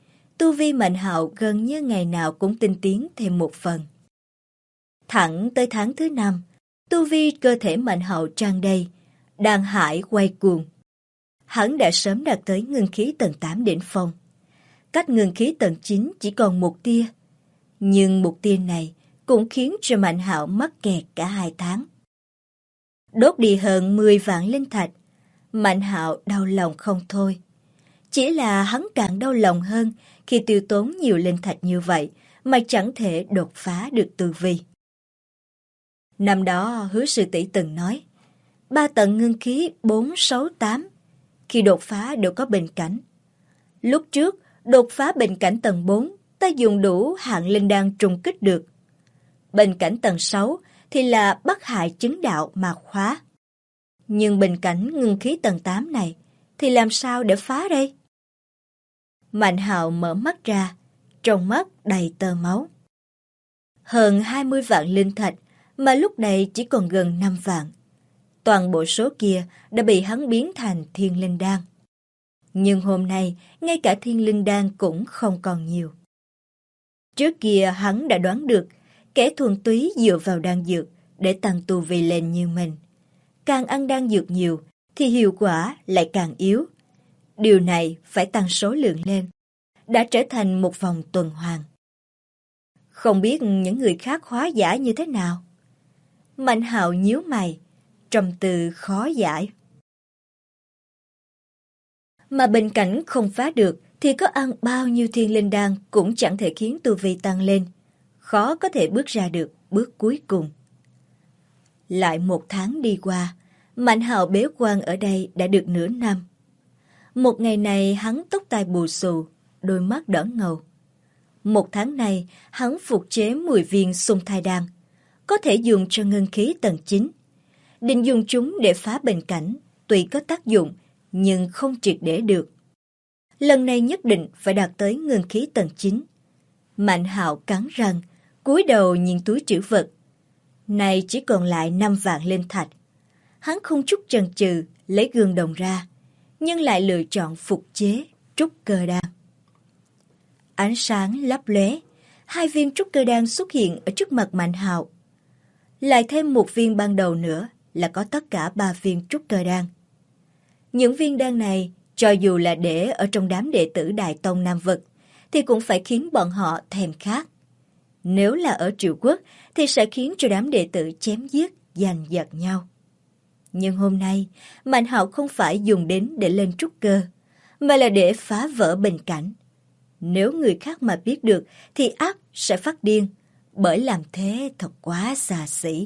tu vi Mạnh Hạo gần như ngày nào cũng tinh tiến thêm một phần. Thẳng tới tháng thứ 5, tu vi cơ thể Mạnh Hạo tràn đầy, đàn hải quay cuồng. Hắn đã sớm đạt tới ngưng khí tầng 8 đỉnh phong. Cách ngưng khí tầng 9 chỉ còn một tia. Nhưng một tia này cũng khiến cho Mạnh Hạo mắc kẹt cả 2 tháng. Đốt đi hơn 10 vạn linh thạch, Mạnh Hạo đau lòng không thôi. Chỉ là hắn càng đau lòng hơn khi tiêu tốn nhiều linh thạch như vậy mà chẳng thể đột phá được tu vi. Năm đó Hứa sư tỷ từng nói, 3 tầng ngưng khí 4, 6, 8, khi đột phá đều có bình cảnh. Lúc trước, đột phá bình cảnh tầng 4, ta dùng đủ hạng linh đan trùng kích được. Bình cảnh tầng 6 thì là Bắc Hải chứng đạo mà khóa. Nhưng bình cảnh ngưng khí tầng 8 này thì làm sao để phá đây? Mạnh Hạo mở mắt ra, trong mắt đầy tơ máu. Hơn 20 vạn linh thạch mà lúc này chỉ còn gần 5 vạn. Toàn bộ số kia đã bị hắn biến thành thiên linh đan. Nhưng hôm nay, ngay cả thiên linh đan cũng không còn nhiều. Trước kia hắn đã đoán được, kẻ thuần túy dựa vào đan dược để tăng tu vi lên như mình. Càng ăn đan dược nhiều, thì hiệu quả lại càng yếu. Điều này phải tăng số lượng lên. Đã trở thành một vòng tuần hoàn. Không biết những người khác hóa giải như thế nào? Mạnh Hạo nhíu mày, trầm tư khó giải. Mà bình cảnh không phá được thì có ăn bao nhiêu thiên linh đan cũng chẳng thể khiến tu vi tăng lên. Khó có thể bước ra được bước cuối cùng. Lại 1 tháng đi qua, Mạnh Hạo bế quan ở đây đã được nửa năm. Một ngày này hắn tóc tai bù xù, đôi mắt đỏ ngầu. 1 tháng này hắn phục chế 10 viên xung thai đan, có thể dùng cho ngưng khí tầng 9. Định dùng chúng để phá bình cảnh, tuy có tác dụng, nhưng không triệt để được. Lần này nhất định phải đạt tới ngưng khí tầng 9. Mạnh Hạo cắn răng, cúi đầu nhìn túi trữ vật. Này chỉ còn lại 5 vạn linh thạch. Hắn không chút chần chừ lấy gương đồng ra, nhưng lại lựa chọn phục chế trúc cơ đan. Ánh sáng lấp lóe, 2 viên trúc cơ đan xuất hiện ở trước mặt Mạnh Hạo. Lại thêm 1 viên ban đầu nữa là có tất cả 3 viên trúc cơ đan. Những viên đan này, cho dù là để ở trong đám đệ tử Đại Tông Nam Vực, thì cũng phải khiến bọn họ thèm khát. Nếu là ở Triệu Quốc, thì sẽ khiến cho đám đệ tử chém giết, giành giật nhau. Nhưng hôm nay, Mạnh Hạo không phải dùng đến để lên trúc cơ, mà là để phá vỡ bình cảnh. Nếu người khác mà biết được, thì ắt sẽ phát điên, bởi làm thế thật quá xa xỉ.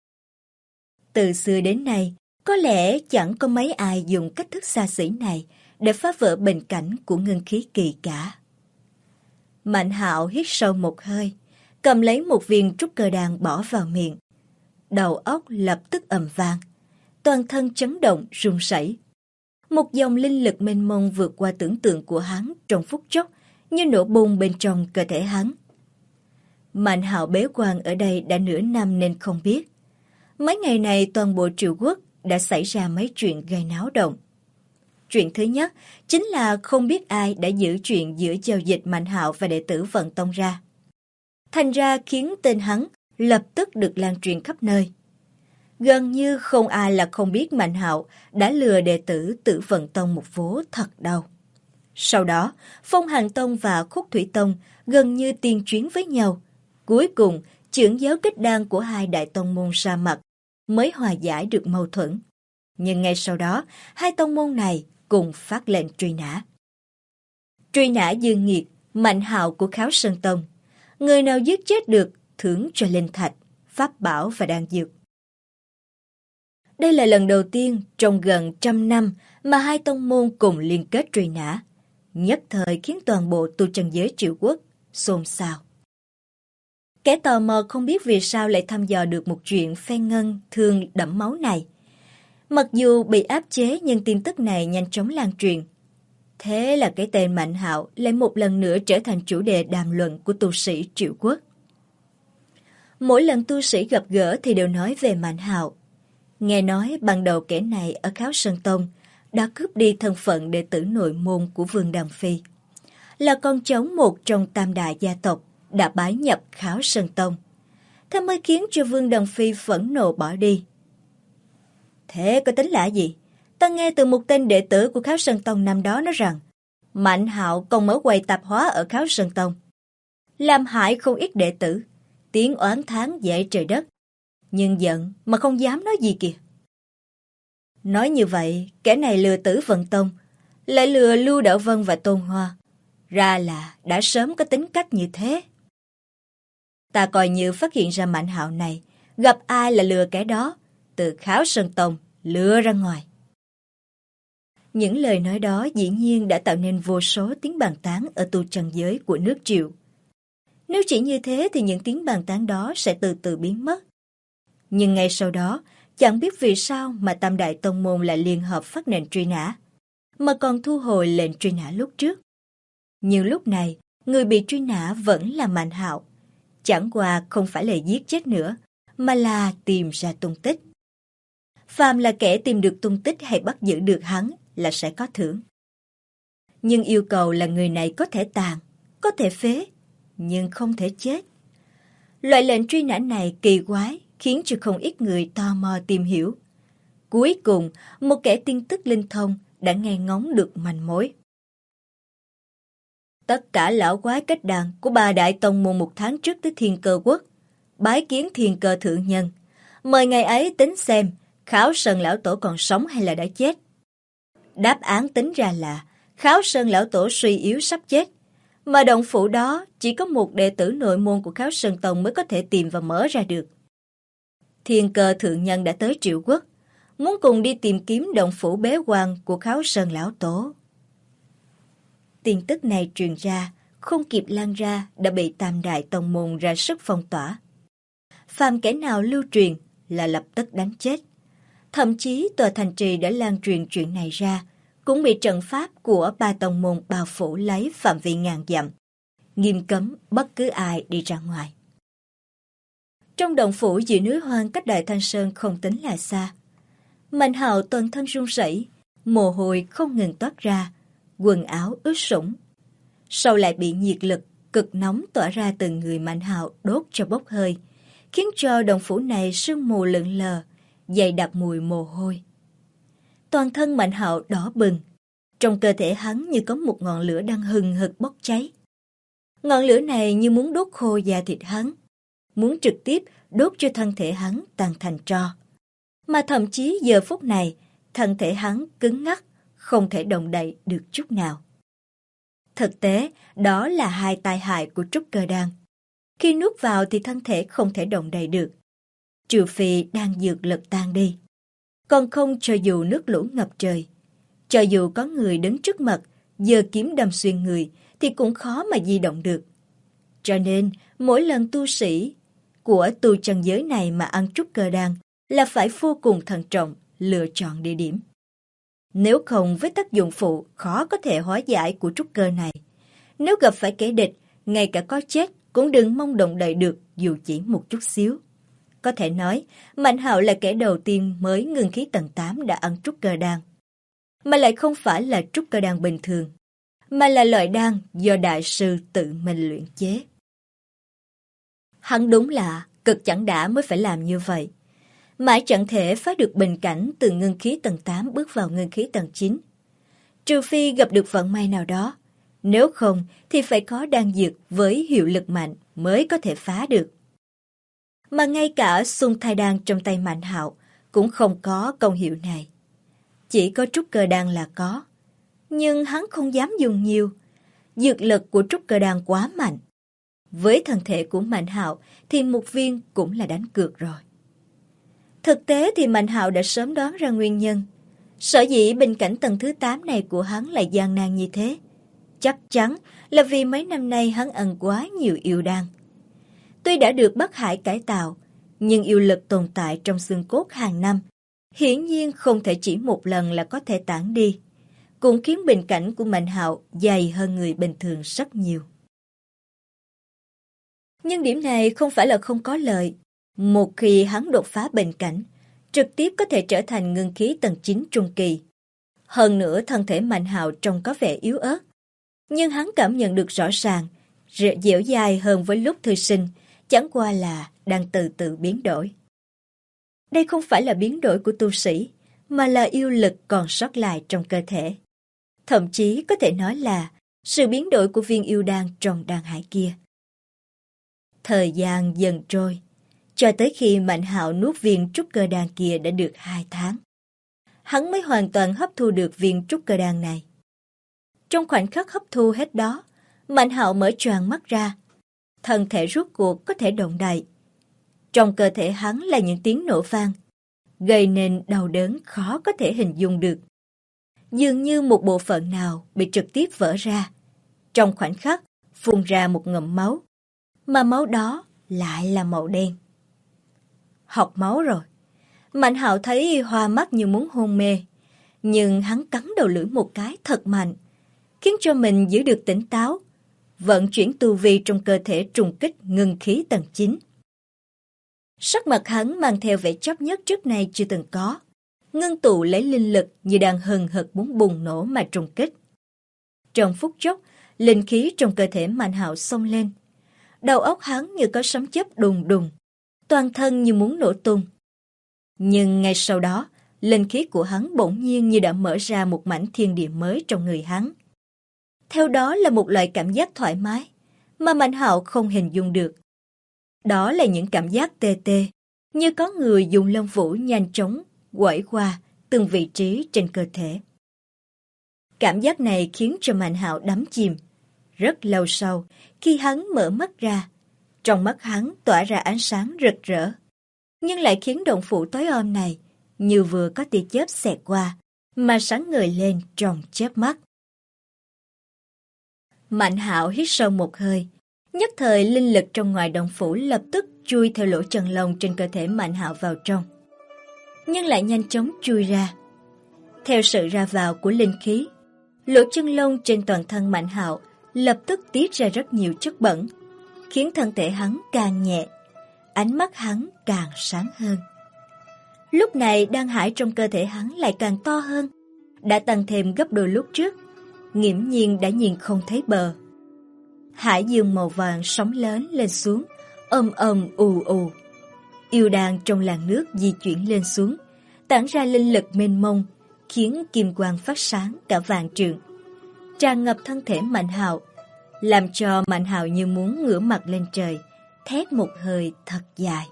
Từ xưa đến nay, có lẽ chẳng có mấy ai dùng cách thức xa xỉ này để phá vỡ bình cảnh của ngưng khí kỳ cả. Mạnh Hạo hít sâu một hơi, cầm lấy 1 viên trúc cơ đan bỏ vào miệng. Đầu óc lập tức ầm vang, toàn thân chấn động run rẩy. Một dòng linh lực mênh mông vượt qua tưởng tượng của hắn trong phút chốc, như nổ bung bên trong cơ thể hắn. Mạnh Hạo bế quan ở đây đã nửa năm nên không biết. Mấy ngày này toàn bộ Triệu Quốc đã xảy ra mấy chuyện gây náo động. Chuyện thứ nhất chính là không biết ai đã giữ chuyện giữa giao dịch Mạnh Hạo và đệ tử Vận Tông ra. Thành ra khiến tên hắn lập tức được lan truyền khắp nơi. Gần như không ai là không biết Mạnh Hạo đã lừa đệ tử Tử Vận Tông một vố thật đau. Sau đó, Phong Hàn Tông và Khúc Thủy Tông gần như tiên chuyến với nhau. Cuối cùng, chưởng giáo kích đan của 2 đại tông môn ra mặt mới hòa giải được mâu thuẫn. Nhưng ngay sau đó, 2 tông môn này cùng phát lệnh truy nã. Truy nã Dương Nghiệt, Mạnh Hạo của Kháo Sơn Tông. Người nào giết chết được, thưởng cho linh thạch, pháp bảo và đan dược. Đây là lần đầu tiên trong gần 100 năm mà 2 tông môn cùng liên kết truy nã. Nhất thời khiến toàn bộ tu chân giới Triệu Quốc xôn xao. Kẻ tò mò không biết vì sao lại thăm dò được một chuyện phen ngân thương đẫm máu này. Mặc dù bị áp chế nhưng tin tức này nhanh chóng lan truyền. Thế là cái tên Mạnh Hạo lại một lần nữa trở thành chủ đề đàm luận của tu sĩ Triệu Quốc. Mỗi lần tu sĩ gặp gỡ thì đều nói về Mạnh Hạo. Nghe nói ban đầu kẻ này ở Kháo Sơn Tông đã cướp đi thân phận đệ tử nội môn của Vương Đằng Phi. là con cháu một trong tam đại gia tộc đã bái nhập Kháo Sơn Tông. Thế mới khiến cho Vương Đồng Phi phẫn nộ bỏ đi. Thế có tính là gì? Ta nghe từ một tên đệ tử của Kháo Sơn Tông năm đó nói rằng Mạnh Hạo còn mở quầy tạp hóa ở Kháo Sơn Tông, làm hại không ít đệ tử, tiếng oán thán dậy trời đất, nhưng giận mà không dám nói gì kìa. Nói như vậy, kẻ này lừa Tử Vận Tông, lại lừa Lưu Đạo Vân và Tôn Hoa, ra là đã sớm có tính cách như thế. Ta coi như phát hiện ra Mạnh Hạo này, gặp ai là lừa kẻ đó, từ Kháo Sơn Tông lừa ra ngoài. Những lời nói đó dĩ nhiên đã tạo nên vô số tiếng bàn tán ở tu chân giới của nước Triệu. Nếu chỉ như thế thì những tiếng bàn tán đó sẽ từ từ biến mất. Nhưng ngay sau đó, chẳng biết vì sao mà Tam Đại Tông Môn lại liên hợp phát lệnh truy nã, mà còn thu hồi lệnh truy nã lúc trước. Nhưng lúc này, người bị truy nã vẫn là Mạnh Hạo. Chẳng qua không phải là giết chết nữa, mà là tìm ra tung tích. Phàm là kẻ tìm được tung tích hay bắt giữ được hắn là sẽ có thưởng. Nhưng yêu cầu là người này có thể tàn, có thể phế, nhưng không thể chết. Loại lệnh truy nã này kỳ quái, khiến cho không ít người tò mò tìm hiểu. Cuối cùng, một kẻ tin tức linh thông đã nghe ngóng được manh mối. Tất cả lão quái kết đàn của ba đại tông môn 1 tháng trước tới Thiên Cơ Quốc, bái kiến Thiên Cơ thượng nhân. Mời ngày ấy tính xem Kháo Sơn lão tổ còn sống hay là đã chết. Đáp án tính ra là Kháo Sơn lão tổ suy yếu sắp chết, mà động phủ đó chỉ có một đệ tử nội môn của Kháo Sơn Tông mới có thể tìm và mở ra được. Thiên Cơ thượng nhân đã tới Triệu Quốc, muốn cùng đi tìm kiếm động phủ bế quan của Kháo Sơn lão tổ. Tin tức này truyền ra, không kịp lan ra đã bị Tam Đại Tông Môn ra sức phong tỏa. Phàm kẻ nào lưu truyền là lập tức đánh chết. Thậm chí tòa thành trì đã lan truyền chuyện này ra, cũng bị trận pháp của 3 tông môn bao phủ lấy phạm vi ngàn dặm, nghiêm cấm bất cứ ai đi ra ngoài. Trong động phủ giữa núi hoang cách Đại Thanh Sơn không tính là xa. Mạnh Hạo toàn thân run rẩy, mồ hôi không ngừng toát ra, quần áo ướt sũng. Sau lại bị nhiệt lực cực nóng tỏa ra từ người Mạnh Hạo đốt cho bốc hơi, khiến cho động phủ này sương mù lượn lờ, dày đặc mùi mồ hôi. Toàn thân Mạnh Hạo đỏ bừng, trong cơ thể hắn như có một ngọn lửa đang hừng hực bốc cháy. Ngọn lửa này như muốn đốt khô da thịt hắn, muốn trực tiếp đốt cho thân thể hắn tan thành tro. Mà thậm chí giờ phút này, thân thể hắn cứng ngắc, không thể động đậy được chút nào. Thực tế, đó là hai tai hại của trúc cơ đan. Khi nuốt vào thì thân thể không thể động đậy được, trừ phi đang dược lực tan đi. Còn không cho dù nước lũ ngập trời, cho dù có người đứng trước mặt, giơ kiếm đâm xuyên người, thì cũng khó mà di động được. Cho nên, mỗi lần tu sĩ của tu chân giới này mà ăn trúc cơ đan là phải vô cùng thận trọng, lựa chọn địa điểm. Nếu không với tác dụng phụ khó có thể hóa giải của trúc cơ này, nếu gặp phải kẻ địch, ngay cả có chết cũng đừng mong động đậy được dù chỉ một chút xíu. Có thể nói, Mạnh Hạo là kẻ đầu tiên mới ngưng khí tầng 8 đã ăn trúc cơ đan. Mà lại không phải là trúc cơ đan bình thường, mà là loại đan do đại sư tự mình luyện chế. Hắn đúng là cực chẳng đã mới phải làm như vậy. Mãi chẳng thể phá được bình cảnh từ ngưng khí tầng 8 bước vào ngưng khí tầng 9. Trừ phi gặp được vận may nào đó, nếu không thì phải có đan dược với hiệu lực mạnh mới có thể phá được. Mà ngay cả xung thai đan trong tay Mạnh Hạo cũng không có công hiệu này. Chỉ có trúc cơ đan là có, nhưng hắn không dám dùng nhiều. Dược lực của trúc cơ đan quá mạnh. Với thân thể của Mạnh Hạo thì một viên cũng là đánh cược rồi. Thực tế thì Mạnh Hạo đã sớm đoán ra nguyên nhân. Sở dĩ bình cảnh tầng thứ 8 này của hắn lại gian nan như thế, chắc chắn là vì mấy năm nay hắn ăn quá nhiều yêu đan. Tuy đã được Bắc Hải cải tạo, nhưng yêu lực tồn tại trong xương cốt hàng năm, hiển nhiên không thể chỉ một lần là có thể tản đi, cũng khiến bình cảnh của Mạnh Hạo dày hơn người bình thường rất nhiều. Nhưng điểm này không phải là không có lợi. Một khi hắn đột phá bình cảnh, trực tiếp có thể trở thành ngưng khí tầng 9 trung kỳ. Hơn nữa thân thể Mạnh Hạo trông có vẻ yếu ớt, Nhưng hắn cảm nhận được rõ ràng, dẻo dai hơn với lúc thư sinh, chẳng qua là đang từ từ biến đổi. Đây không phải là biến đổi của tu sĩ, mà là yêu lực còn sót lại trong cơ thể. Thậm chí có thể nói là sự biến đổi của viên yêu đan trong đan hải kia. Thời gian dần trôi, cho tới khi Mạnh Hạo nuốt viên trúc cơ đan kia đã được 2 tháng. Hắn mới hoàn toàn hấp thu được viên trúc cơ đan này. Trong khoảnh khắc hấp thu hết đó, Mạnh Hạo mở choàng mắt ra. Thân thể rốt cuộc có thể động đậy. Trong cơ thể hắn là những tiếng nổ vang, gây nên đau đớn khó có thể hình dung được. Dường như một bộ phận nào bị trực tiếp vỡ ra. Trong khoảnh khắc, phun ra một ngụm máu, mà máu đó lại là màu đen. Học máu rồi. Mạnh Hạo thấy hoa mắt như muốn hôn mê, nhưng hắn cắn đầu lưỡi một cái thật mạnh, khiến cho mình giữ được tỉnh táo, vận chuyển tu vi trong cơ thể trùng kích ngưng khí tầng 9. Sắc mặt hắn mang theo vẻ chấp nhất trước nay chưa từng có, ngưng tụ lấy linh lực như đang hừng hực muốn bùng nổ mà trùng kích. Trong phút chốc, linh khí trong cơ thể Mạnh Hạo xông lên. Đầu óc hắn như có sấm chớp đùng đùng, toàn thân như muốn nổ tung. Nhưng ngay sau đó, linh khí của hắn bỗng nhiên như đã mở ra một mảnh thiên địa mới trong người hắn. Theo đó là một loại cảm giác thoải mái mà Mạnh Hạo không hình dung được. Đó là những cảm giác tê tê, như có người dùng lông vũ nhanh chóng quẩy qua từng vị trí trên cơ thể. Cảm giác này khiến cho Mạnh Hạo đắm chìm. Rất lâu sau, khi hắn mở mắt ra, trong mắt hắn tỏa ra ánh sáng rực rỡ, nhưng lại khiến động phủ tối om này như vừa có tia chớp xẹt qua, mà sáng ngời lên trong chớp mắt. Mạnh Hạo hít sâu một hơi, nhất thời linh lực trong ngoài động phủ lập tức chui theo lỗ chân lông trên cơ thể Mạnh Hạo vào trong, nhưng lại nhanh chóng chui ra. Theo sự ra vào của linh khí, lỗ chân lông trên toàn thân Mạnh Hạo lập tức tiết ra rất nhiều chất bẩn, khiến thân thể hắn càng nhẹ, ánh mắt hắn càng sáng hơn. Lúc này đan hải trong cơ thể hắn lại càng to hơn, đã tăng thêm gấp đôi lúc trước, nghiễm nhiên đã nhìn không thấy bờ. Hải dương màu vàng sóng lớn lên xuống, ầm ầm ù ù. Yêu đan trong làn nước di chuyển lên xuống, tản ra linh lực mênh mông, khiến kim quang phát sáng cả vạn trượng, tràn ngập thân thể Mạnh Hạo, làm cho Mạnh Hạo như muốn ngửa mặt lên trời, thét một hơi thật dài.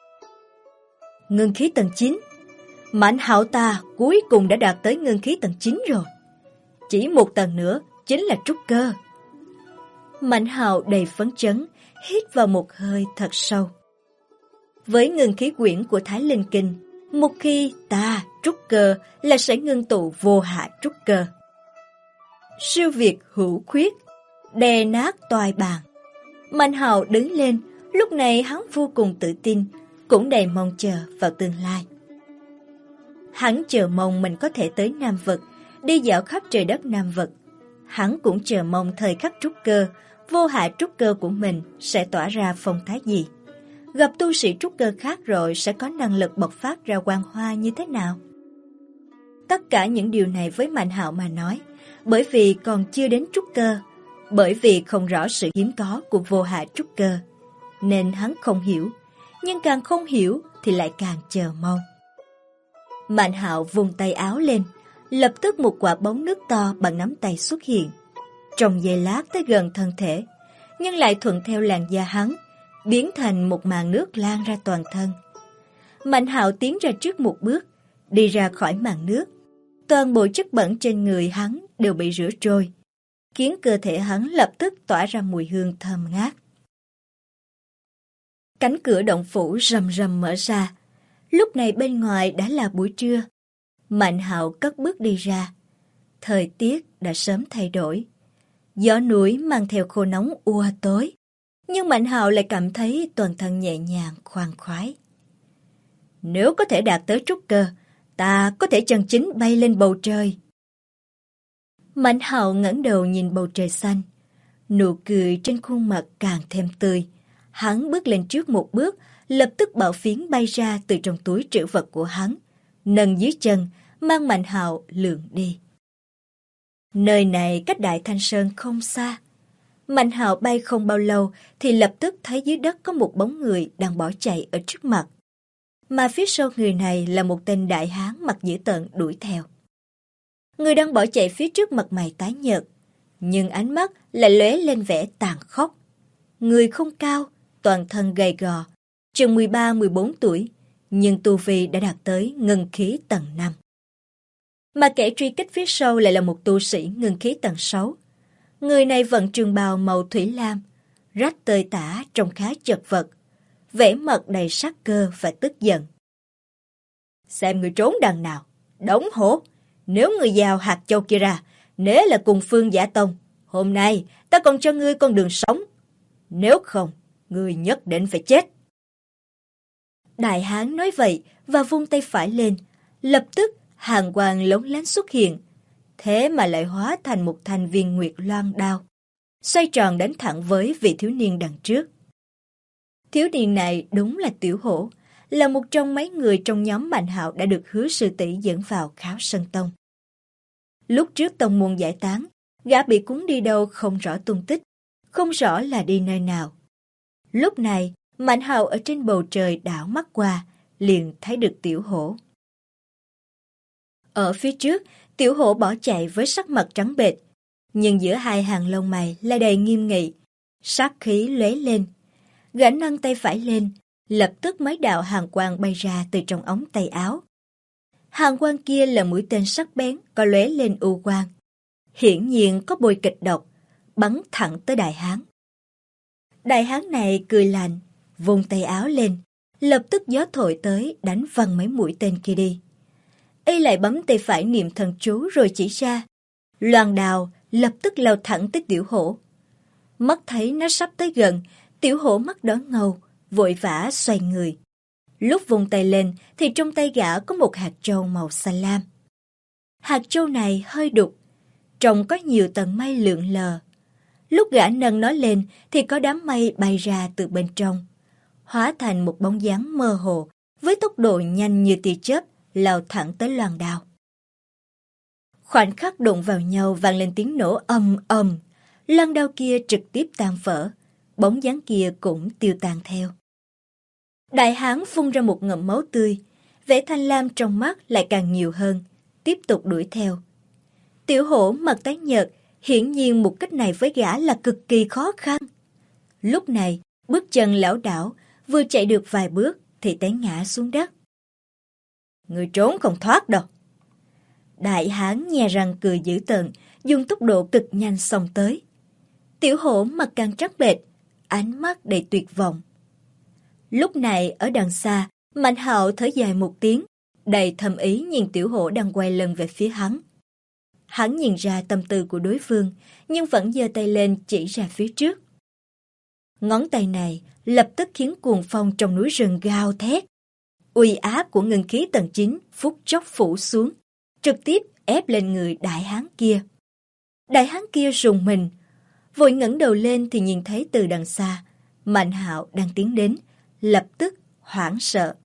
Ngưng khí tầng 9. Mạnh Hạo ta cuối cùng đã đạt tới ngưng khí tầng 9 rồi. Chỉ một tầng nữa chính là trúc cơ. Mạnh Hạo đầy phấn chấn, hít vào một hơi thật sâu. Với ngưng khí quyển của Thái Linh Kinh, một khi ta trúc cơ là sẽ ngưng tụ vô hạ trúc cơ. Siêu việt hữu khuyết, đè nát toài bàn. Mạnh Hạo đứng lên, lúc này hắn vô cùng tự tin, cũng đầy mong chờ vào tương lai. Hắn chờ mong mình có thể tới Nam Vực, đi dạo khắp trời đất Nam Vực. Hắn cũng chờ mong thời khắc trúc cơ, vô hạ trúc cơ của mình sẽ tỏa ra phong thái gì. Gặp tu sĩ trúc cơ khác rồi sẽ có năng lực bộc phát ra quang hoa như thế nào. Tất cả những điều này với Mạnh Hạo mà nói, bởi vì còn chưa đến trúc cơ, bởi vì không rõ sự hiếm có của vô hạ trúc cơ, nên hắn không hiểu, nhưng càng không hiểu thì lại càng chờ mong. Mạnh Hạo vung tay áo lên, lập tức một quả bóng nước to bằng nắm tay xuất hiện. Trong giây lát tới gần thân thể, nhưng lại thuận theo làn da hắn, biến thành một màn nước lan ra toàn thân. Mạnh Hạo tiến ra trước một bước, đi ra khỏi màn nước. Toàn bộ chất bẩn trên người hắn đều bị rửa trôi, khiến cơ thể hắn lập tức tỏa ra mùi hương thơm ngát. Cánh cửa động phủ rầm rầm mở ra. Lúc này bên ngoài đã là buổi trưa. Mạnh Hạo cất bước đi ra. Thời tiết đã sớm thay đổi. Gió núi mang theo khô nóng ùa tới. Nhưng Mạnh Hạo lại cảm thấy toàn thân nhẹ nhàng, khoan khoái. Nếu có thể đạt tới trúc cơ, ta có thể chân chính bay lên bầu trời. Mạnh Hạo ngẩng đầu nhìn bầu trời xanh. Nụ cười trên khuôn mặt càng thêm tươi. Hắn bước lên trước một bước, lập tức bảo phiến bay ra từ trong túi trữ vật của hắn, nâng dưới chân, mang Mạnh Hạo lượn đi. Nơi này cách Đại Thanh Sơn không xa. Mạnh Hạo bay không bao lâu thì lập tức thấy dưới đất có một bóng người đang bỏ chạy ở trước mặt. Mà phía sau người này là một tên đại hán mặt dữ tợn đuổi theo. Người đang bỏ chạy phía trước mặt mày tái nhợt, nhưng ánh mắt lại lóe lên vẻ tàn khốc. Người không cao, toàn thân gầy gò, chừng 13-14 tuổi, nhưng tu vi đã đạt tới ngân khí tầng 5. Mà kẻ truy kích phía sau lại là một tu sĩ ngân khí tầng 6. Người này vận trường bào màu thủy lam, rách tơi tả trông khá chật vật, vẻ mặt đầy sát cơ và tức giận. Xem người trốn đằng nào, đống hổ, nếu người giao hạt châu kia ra, nếu là cùng Phương Giả Tông, hôm nay ta còn cho ngươi con đường sống. Nếu không, ngươi nhất định phải chết. Đại hán nói vậy và vung tay phải lên, lập tức hàn quang lóng lánh xuất hiện, thế mà lại hóa thành một thanh viên nguyệt loan đao, xoay tròn đánh thẳng với vị thiếu niên đằng trước. Thiếu niên này đúng là Tiểu Hổ, là một trong mấy người trong nhóm Mạnh Hạo đã được Hứa sư tỷ dẫn vào Kháo Sơn Tông. Lúc trước tông môn giải tán, gã bị cuốn đi đâu không rõ tung tích, không rõ là đi nơi nào. Lúc này, Mạnh Hạo ở trên bầu trời đảo mắt qua, liền thấy được Tiểu Hổ. Ở phía trước, Tiểu Hổ bỏ chạy với sắc mặt trắng bệch, nhưng giữa hai hàng lông mày là đầy nghiêm nghị, sát khí lóe lên. Gã nâng tay phải lên, lập tức mấy đạo hàn quang bay ra từ trong ống tay áo. Hàn quang kia là mũi tên sắc bén có lóe lên u quang. Hiển nhiên có bôi kịch độc, bắn thẳng tới đại hán. Đại hán này cười lạnh, vung tay áo lên, lập tức gió thổi tới đánh văng mấy mũi tên kia đi. Y lại bấm tay phải niệm thần chú rồi chỉ ra. Loan đào lập tức lao thẳng tới Tiểu Hổ. Mắt thấy nó sắp tới gần, Tiểu Hổ mắt đỏ ngầu, vội vã xoay người. Lúc vung tay lên thì trong tay gã có một hạt trâu màu xanh lam. Hạt trâu này hơi đục, trông có nhiều tầng mây lượn lờ. Lúc gã nâng nó lên thì có đám mây bay ra từ bên trong, hóa thành một bóng dáng mơ hồ với tốc độ nhanh như tia chớp lao thẳng tới loan đao. Khoảnh khắc đụng vào nhau vang lên tiếng nổ ầm ầm, loan đao kia trực tiếp tan vỡ, bóng dáng kia cũng tiêu tan theo. Đại hán phun ra một ngụm máu tươi, vẻ thanh lam trong mắt lại càng nhiều hơn, tiếp tục đuổi theo. Tiểu Hổ mặt tái nhợt, hiển nhiên một cách này với gã là cực kỳ khó khăn. Lúc này, bước chân lảo đảo, vừa chạy được vài bước thì té ngã xuống đất. Người trốn không thoát đâu. Đại hán nhe răng cười dữ tợn, dùng tốc độ cực nhanh xông tới. Tiểu Hổ mặt càng trắng bệch, ánh mắt đầy tuyệt vọng. Lúc này ở đằng xa, Mạnh Hạo thở dài một tiếng, đầy thầm ý nhìn Tiểu Hổ đang quay lưng về phía hắn. Hắn nhìn ra tâm tư của đối phương, nhưng vẫn giơ tay lên chỉ ra phía trước. Ngón tay này lập tức khiến cuồng phong trong núi rừng gào thét. Uy áp của ngân khí tầng 9 phút chốc phủ xuống, trực tiếp ép lên người đại hán kia. Đại hán kia rùng mình, vội ngẩng đầu lên thì nhìn thấy từ đằng xa, Mạnh Hạo đang tiến đến, lập tức hoảng sợ.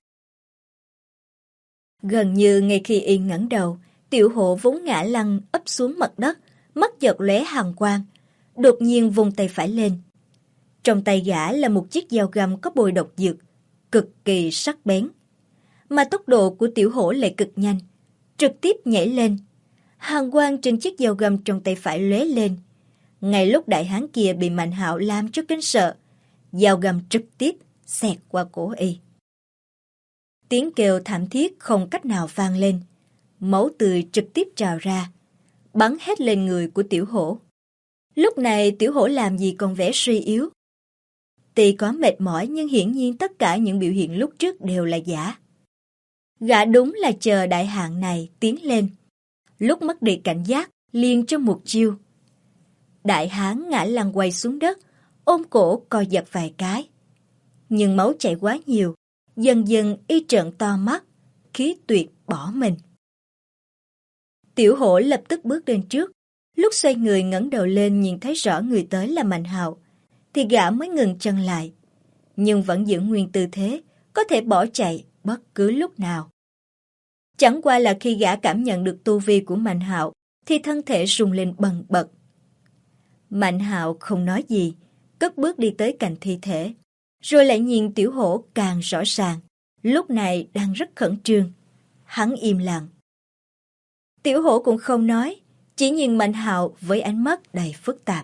Gần như ngay khi y ngẩng đầu, Tiểu Hổ vốn ngã lăn ấp xuống mặt đất, mắt chợt lóe hàn quang, đột nhiên vung tay phải lên. Trong tay gã là một chiếc dao găm có bôi độc dược, cực kỳ sắc bén. Mà tốc độ của Tiểu Hổ lại cực nhanh, trực tiếp nhảy lên. Hàn quang trên chiếc dao găm trong tay phải lóe lên. Ngay lúc đại hán kia bị Mạnh Hạo làm cho kinh sợ, dao găm trực tiếp xẹt qua cổ y. Tiếng kêu thảm thiết không cách nào vang lên, máu tươi trực tiếp trào ra, bắn hết lên người của Tiểu Hổ. Lúc này Tiểu Hổ làm gì còn vẻ suy yếu. Tuy có mệt mỏi nhưng hiển nhiên tất cả những biểu hiện lúc trước đều là giả. Gã đúng là chờ đại hán này tiến lên. Lúc mất đi cảnh giác, liền trong một chiêu. Đại hán ngã lăn quay xuống đất, ôm cổ co giật vài cái. Nhưng máu chảy quá nhiều, dần dần y trợn to mắt, khí tuyệt bỏ mình. Tiểu Hổ lập tức bước lên trước. Lúc xoay người ngẩng đầu lên nhìn thấy rõ người tới là Mạnh Hạo, thì gã mới ngừng chân lại. Nhưng vẫn giữ nguyên tư thế, có thể bỏ chạy bất cứ lúc nào. Chẳng qua là khi gã cảm nhận được tu vi của Mạnh Hạo, thì thân thể rung lên bần bật. Mạnh Hạo không nói gì, cất bước đi tới cạnh thi thể, rồi lại nhìn Tiểu Hổ càng rõ ràng, lúc này đang rất khẩn trương. Hắn im lặng. Tiểu Hổ cũng không nói, chỉ nhìn Mạnh Hạo với ánh mắt đầy phức tạp.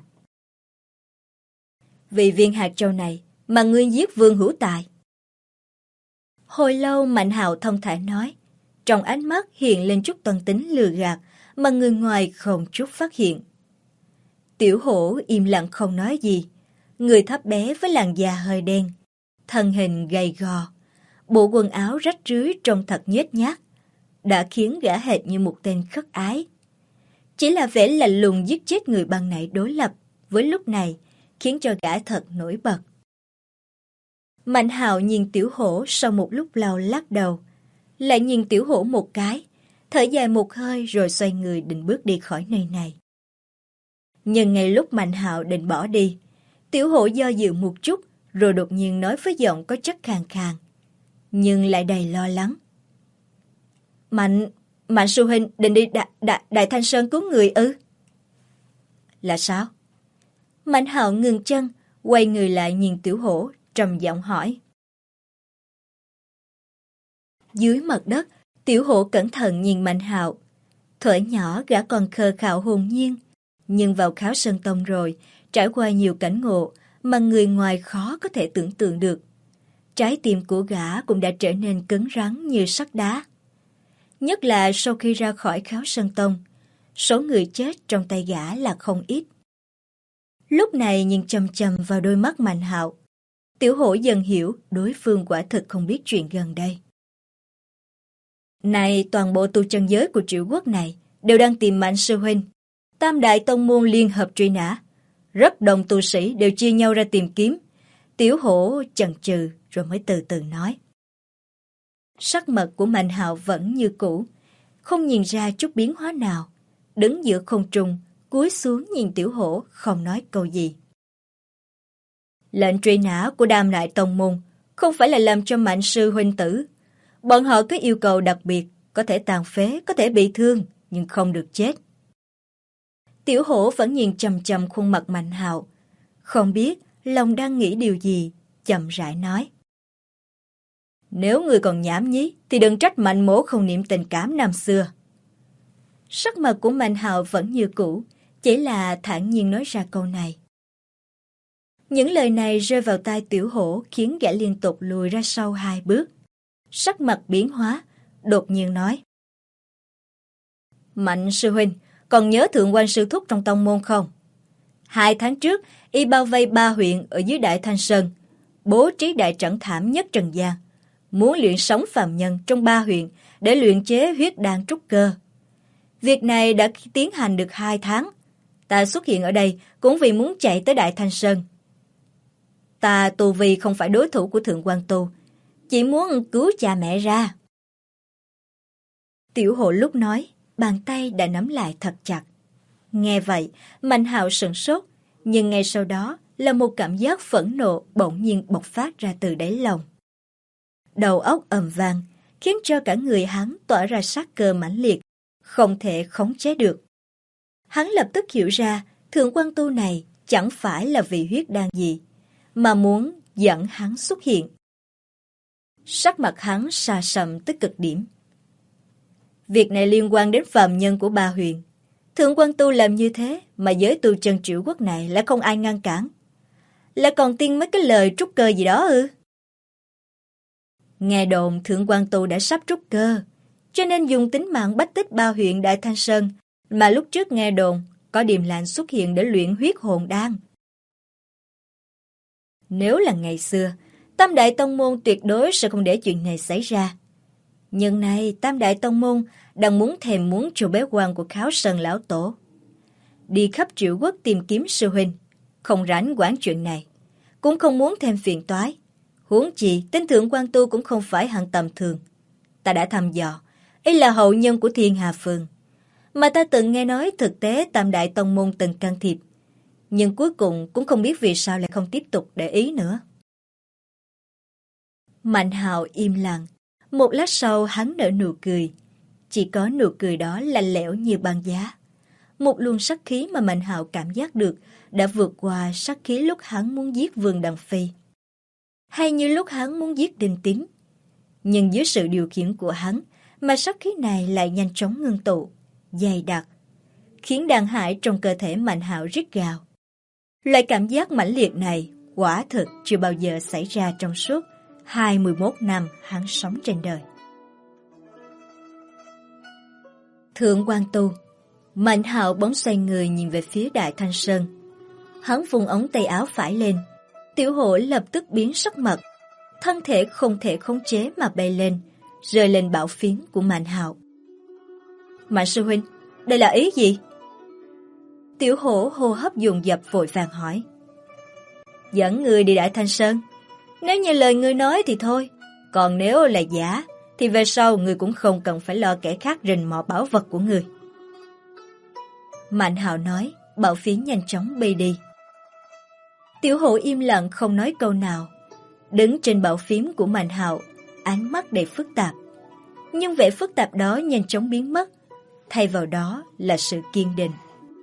Vì viên hạt châu này mà ngươi giết Vương Hữu Tài. Hồi lâu Mạnh Hạo thông thả nói, trong ánh mắt hiện lên chút toan tính lừa gạt mà người ngoài không chút phát hiện. Tiểu Hổ im lặng không nói gì, người thấp bé với làn da hơi đen, thân hình gầy gò, bộ quần áo rách rưới trông thật nhếch nhác, đã khiến gã hệt như một tên khất ái. Chỉ là vẻ lạnh lùng giết chết người ban nãy đối lập với lúc này khiến cho gã thật nổi bật. Mạnh Hạo nhìn Tiểu Hổ sau một lúc lâu lắc đầu, lại nhìn Tiểu Hổ một cái, thở dài một hơi rồi xoay người định bước đi khỏi nơi này. Nhưng ngay lúc Mạnh Hạo định bỏ đi, Tiểu Hổ do dự một chút rồi đột nhiên nói với giọng có chất khàn khàn, nhưng lại đầy lo lắng. Mạnh sư huynh định đi Đại Thanh Sơn cứu người ư? Là sao? Mạnh Hạo ngừng chân, quay người lại nhìn Tiểu Hổ, trầm giọng hỏi. Dưới mặt đất, Tiểu Hổ cẩn thận nhìn Mạnh Hạo. Thuở nhỏ gã còn khờ khạo hồn nhiên, nhưng vào Kháo Sơn Tông rồi, trải qua nhiều cảnh ngộ mà người ngoài khó có thể tưởng tượng được. Trái tim của gã cũng đã trở nên cứng rắn như sắt đá. Nhất là sau khi ra khỏi Kháo Sơn Tông, số người chết trong tay gã là không ít. Lúc này nhìn chằm chằm vào đôi mắt Mạnh Hạo, Tiểu Hổ dần hiểu đối phương quả thực không biết chuyện gần đây. Này, toàn bộ tu chân giới của Triệu Quốc này đều đang tìm Mạnh sư huynh. Tam đại tông môn liên hợp truy nã, rất đông tu sĩ đều chia nhau ra tìm kiếm. Tiểu Hổ chần chừ rồi mới từ từ nói. Sắc mặt của Mạnh Hạo vẫn như cũ, không nhìn ra chút biến hóa nào, đứng giữa không trung, cúi xuống nhìn Tiểu Hổ không nói câu gì. Lệnh truy nã của Tam đại tông môn không phải là làm cho Mạnh sư huynh tử. Bọn họ có yêu cầu đặc biệt, có thể tàn phế, có thể bị thương, nhưng không được chết. Tiểu Hổ vẫn nhìn chằm chằm khuôn mặt Mạnh Hạo, không biết lòng đang nghĩ điều gì, chậm rãi nói. Nếu người còn nhảm nhí, thì đừng trách Mạnh mỗ không niệm tình cảm năm xưa. Sắc mặt của Mạnh Hạo vẫn như cũ, chỉ là thản nhiên nói ra câu này. Những lời này rơi vào tai Tiểu Hổ khiến gã liên tục lùi ra sau 2 bước. Sắc mặt biến hóa, đột nhiên nói. Mạnh sư huynh, còn nhớ Thượng Quan sư thúc trong tông môn không? 2 tháng trước, y bao vây 3 huyện ở dưới Đại Thanh Sơn, bố trí đại trận thảm nhất trần gian, muốn luyện sống phàm nhân trong 3 huyện để luyện chế huyết đan trúc cơ. Việc này đã tiến hành được 2 tháng. Ta xuất hiện ở đây cũng vì muốn chạy tới Đại Thanh Sơn. Ta tu vi không phải đối thủ của Thượng Quan Tu, chỉ muốn cứu cha mẹ ra. Tiểu Hổ lúc nói, bàn tay đã nắm lại thật chặt. Nghe vậy, Mạnh Hạo sửng sốt, nhưng ngay sau đó là một cảm giác phẫn nộ bỗng nhiên bộc phát ra từ đáy lòng. Đầu óc ầm vang, khiến cho cả người hắn tỏa ra sát cơ mãnh liệt, không thể khống chế được. Hắn lập tức hiểu ra, Thượng Quan Tu này chẳng phải là vì huyết đan gì, mà muốn dẫn hắn xuất hiện. Sắc mặt hắn sa sầm tới cực điểm. Việc này liên quan đến phàm nhân của 3 huyện. Thượng Quan Tu làm như thế mà giới tu chân Triệu Quốc này lại không ai ngăn cản. Lại còn tin mấy cái lời trúc cơ gì đó ư? Nghe đồn Thượng Quan Tu đã sắp trúc cơ, cho nên dùng tính mạng bách tích 3 huyện Đại Thanh Sơn, mà lúc trước nghe đồn có Điềm Lạnh xuất hiện để luyện huyết hồn đan. Nếu là ngày xưa, Tam đại tông môn tuyệt đối sẽ không để chuyện này xảy ra. Nhưng nay Tam đại tông môn đang muốn cho bế quan của Kháo Sơn lão tổ. Đi khắp Triệu Quốc tìm kiếm sư huynh, không rảnh quản chuyện này, cũng không muốn thêm phiền toái. Huống chi tên Thượng Quan Tu cũng không phải hạng tầm thường. Ta đã thăm dò, y là hậu nhân của Thiên Hà Phường. Mà ta từng nghe nói thực tế Tam đại tông môn từng can thiệp, nhưng cuối cùng cũng không biết vì sao lại không tiếp tục để ý nữa. Mạnh Hạo im lặng, một lát sau hắn nở nụ cười. Chỉ có nụ cười đó lạnh lẽo như băng giá. một luồng sát khí mà Mạnh Hạo cảm giác được đã vượt qua sát khí lúc hắn muốn giết Vương Đằng Phi, hay như lúc hắn muốn giết Đinh Tín. Nhưng dưới sự điều khiển của hắn mà sát khí này lại nhanh chóng ngưng tụ, dày đặc, khiến đàn hải trong cơ thể Mạnh Hạo rít gào. Loại cảm giác mãnh liệt này quả thực chưa bao giờ xảy ra trong suốt 21 năm hắn sống trên đời. Thượng Quan Tu. Mạnh Hạo bỗng xoay người nhìn về phía Đại Thanh Sơn. Hắn vùng ống tay áo phải lên. Tiểu Hổ lập tức biến sắc mặt, thân thể không thể khống chế mà bay lên, rơi lên bảo phiến của Mạnh Hạo. Mạnh sư huynh, đây là ý gì? Tiểu Hổ hô hấp dồn dập vội vàng hỏi. Dẫn người đi Đại Thanh Sơn. Nếu như lời ngươi nói thì thôi, còn nếu là giả thì về sau ngươi cũng không cần phải lo kẻ khác rình mò bảo vật của ngươi. Mạnh Hạo nói, bảo phiến nhanh chóng bay đi. Tiểu Hổ im lặng không nói câu nào, đứng trên bảo phiến của Mạnh Hạo, ánh mắt đầy phức tạp. Nhưng vẻ phức tạp đó nhanh chóng biến mất, thay vào đó là sự kiên định.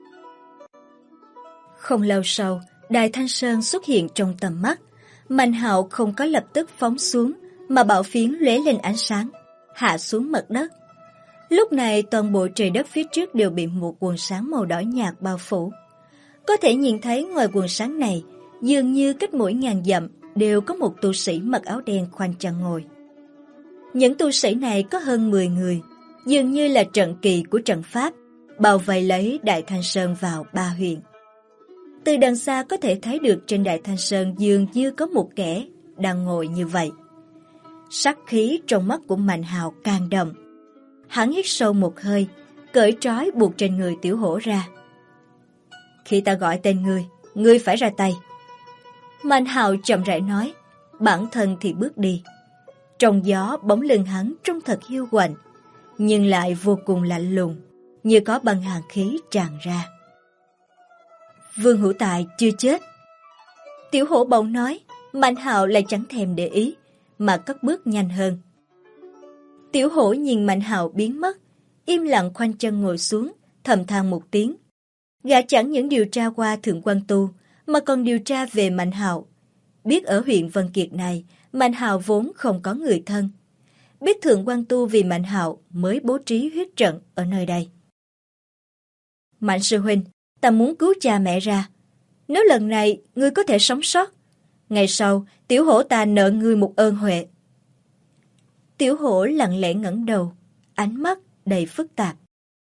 Không lâu sau, Đại Thanh Sơn xuất hiện trong tầm mắt. Mạnh Hạo không có lập tức phóng xuống, mà bảo phiến lóe lên ánh sáng, hạ xuống mặt đất. Lúc này toàn bộ trời đất phía trước đều bị một quần sáng màu đỏ nhạt bao phủ. Có thể nhìn thấy ngoài quần sáng này, dường như cách mỗi ngàn dặm đều có một tu sĩ mặc áo đen khoanh chân ngồi. Những tu sĩ này có hơn 10 người, dường như là trận kỳ của trận pháp, bao vây lấy Đại Thanh Sơn vào 3 huyện. Từ đằng xa có thể thấy được trên Đại Thanh Sơn dường như có một kẻ đang ngồi như vậy. Sát khí trong mắt của Mạnh Hạo càng đậm. Hắn hít sâu một hơi, cởi trói buộc trên người Tiểu Hổ ra. Khi ta gọi tên ngươi phải ra tay. Mạnh Hạo chậm rãi nói, bản thân thì bước đi. Trong gió bóng lưng hắn trông thật hiu quạnh, nhưng lại vô cùng lạnh lùng, như có băng hàn khí tràn ra. Vương Hữu Tài chưa chết. Tiểu Hổ bỗng nói. Mạnh Hạo lại chẳng thèm để ý, mà cất bước nhanh hơn. Tiểu Hổ nhìn Mạnh Hạo biến mất, im lặng khoanh chân ngồi xuống, thầm than một tiếng. Gã chẳng những điều tra qua Thượng Quan Tu, mà còn điều tra về Mạnh Hạo. Biết ở huyện Vân Kiệt này, Mạnh Hạo vốn không có người thân. Biết Thượng Quan Tu vì Mạnh Hạo mới bố trí huyết trận ở nơi đây. Mạnh sư huynh, ta muốn cứu cha mẹ ra. Nếu lần này ngươi có thể sống sót, ngày sau Tiểu Hổ ta nợ ngươi một ơn huệ. Tiểu Hổ lặng lẽ ngẩng đầu, ánh mắt đầy phức tạp.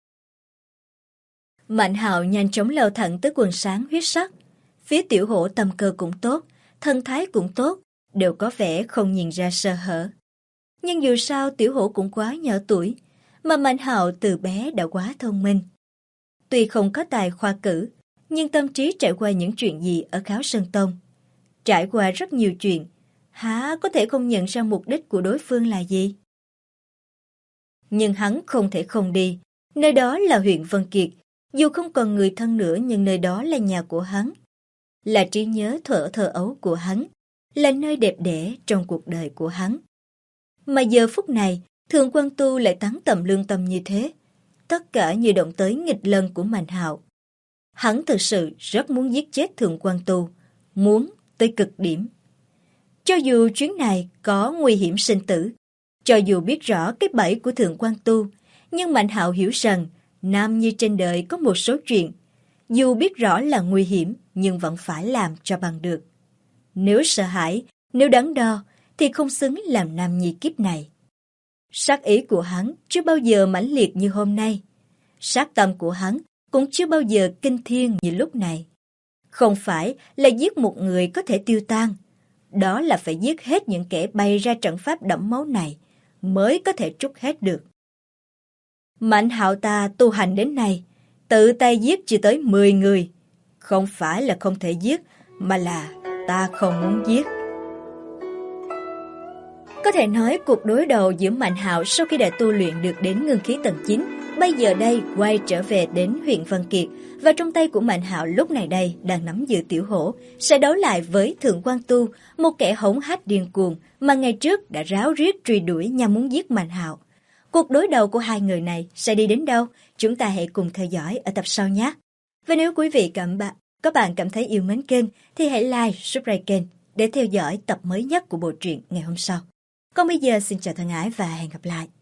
Mạnh Hạo nhanh chóng lao thẳng tới quần sáng huyết sắc. Phía Tiểu Hổ tâm cơ cũng tốt, thân thái cũng tốt, đều có vẻ không nhìn ra sơ hở. Nhưng dù sao Tiểu Hổ cũng quá nhỏ tuổi, mà Mạnh Hạo từ bé đã quá thông minh. Tuy không có tài khoa cử, nhưng tâm trí trải qua những chuyện gì ở Kháo Sơn Tông. Trải qua rất nhiều chuyện, há có thể không nhận ra mục đích của đối phương là gì? Nhưng hắn không thể không đi. Nơi đó là huyện Vân Kiệt, dù không còn người thân nữa nhưng nơi đó là nhà của hắn. Là trí nhớ thuở thơ ấu của hắn, là nơi đẹp đẽ trong cuộc đời của hắn. Mà giờ phút này, Thượng Quan Tu lại tán tầm lương tâm như thế. Tất cả như động tới nghịch lân của Mạnh Hạo. Hắn thực sự rất muốn giết chết Thượng Quan Tu, muốn tới cực điểm. Cho dù chuyến này có nguy hiểm sinh tử, cho dù biết rõ cái bẫy của Thượng Quan Tu, nhưng Mạnh Hạo hiểu rằng nam nhi trên đời có một số chuyện, dù biết rõ là nguy hiểm nhưng vẫn phải làm cho bằng được. Nếu sợ hãi, nếu đắn đo, thì không xứng làm nam nhi kiếp này. Sát ý của hắn chưa bao giờ mãnh liệt như hôm nay. Sát tâm của hắn cũng chưa bao giờ kinh thiên như lúc này. Không phải là giết một người có thể tiêu tan, đó là phải giết hết những kẻ bày ra trận pháp đẫm máu này mới có thể trút hết được. Mạnh Hạo ta tu hành đến nay, tự tay giết chưa tới 10 người. Không phải là không thể giết, mà là ta không muốn giết. Có thể nói cuộc đối đầu giữa Mạnh Hạo sau khi đã tu luyện được đến ngưng khí tầng 9, bây giờ đây quay trở về đến huyện Vân Kiệt, và trong tay của Mạnh Hạo lúc này đây đang nắm giữ Tiểu Hổ, sẽ đấu lại với Thượng Quan Tu, một kẻ hống hách điên cuồng mà ngày trước đã ráo riết truy đuổi nhằm muốn giết Mạnh Hạo. Cuộc đối đầu của hai người này sẽ đi đến đâu? Chúng ta hãy cùng theo dõi ở tập sau nhé. Và nếu quý vị các bạn cảm thấy yêu mến kênh thì hãy like, subscribe kênh để theo dõi tập mới nhất của bộ truyện ngày hôm sau. Còn bây giờ xin chào thân ái và hẹn gặp lại.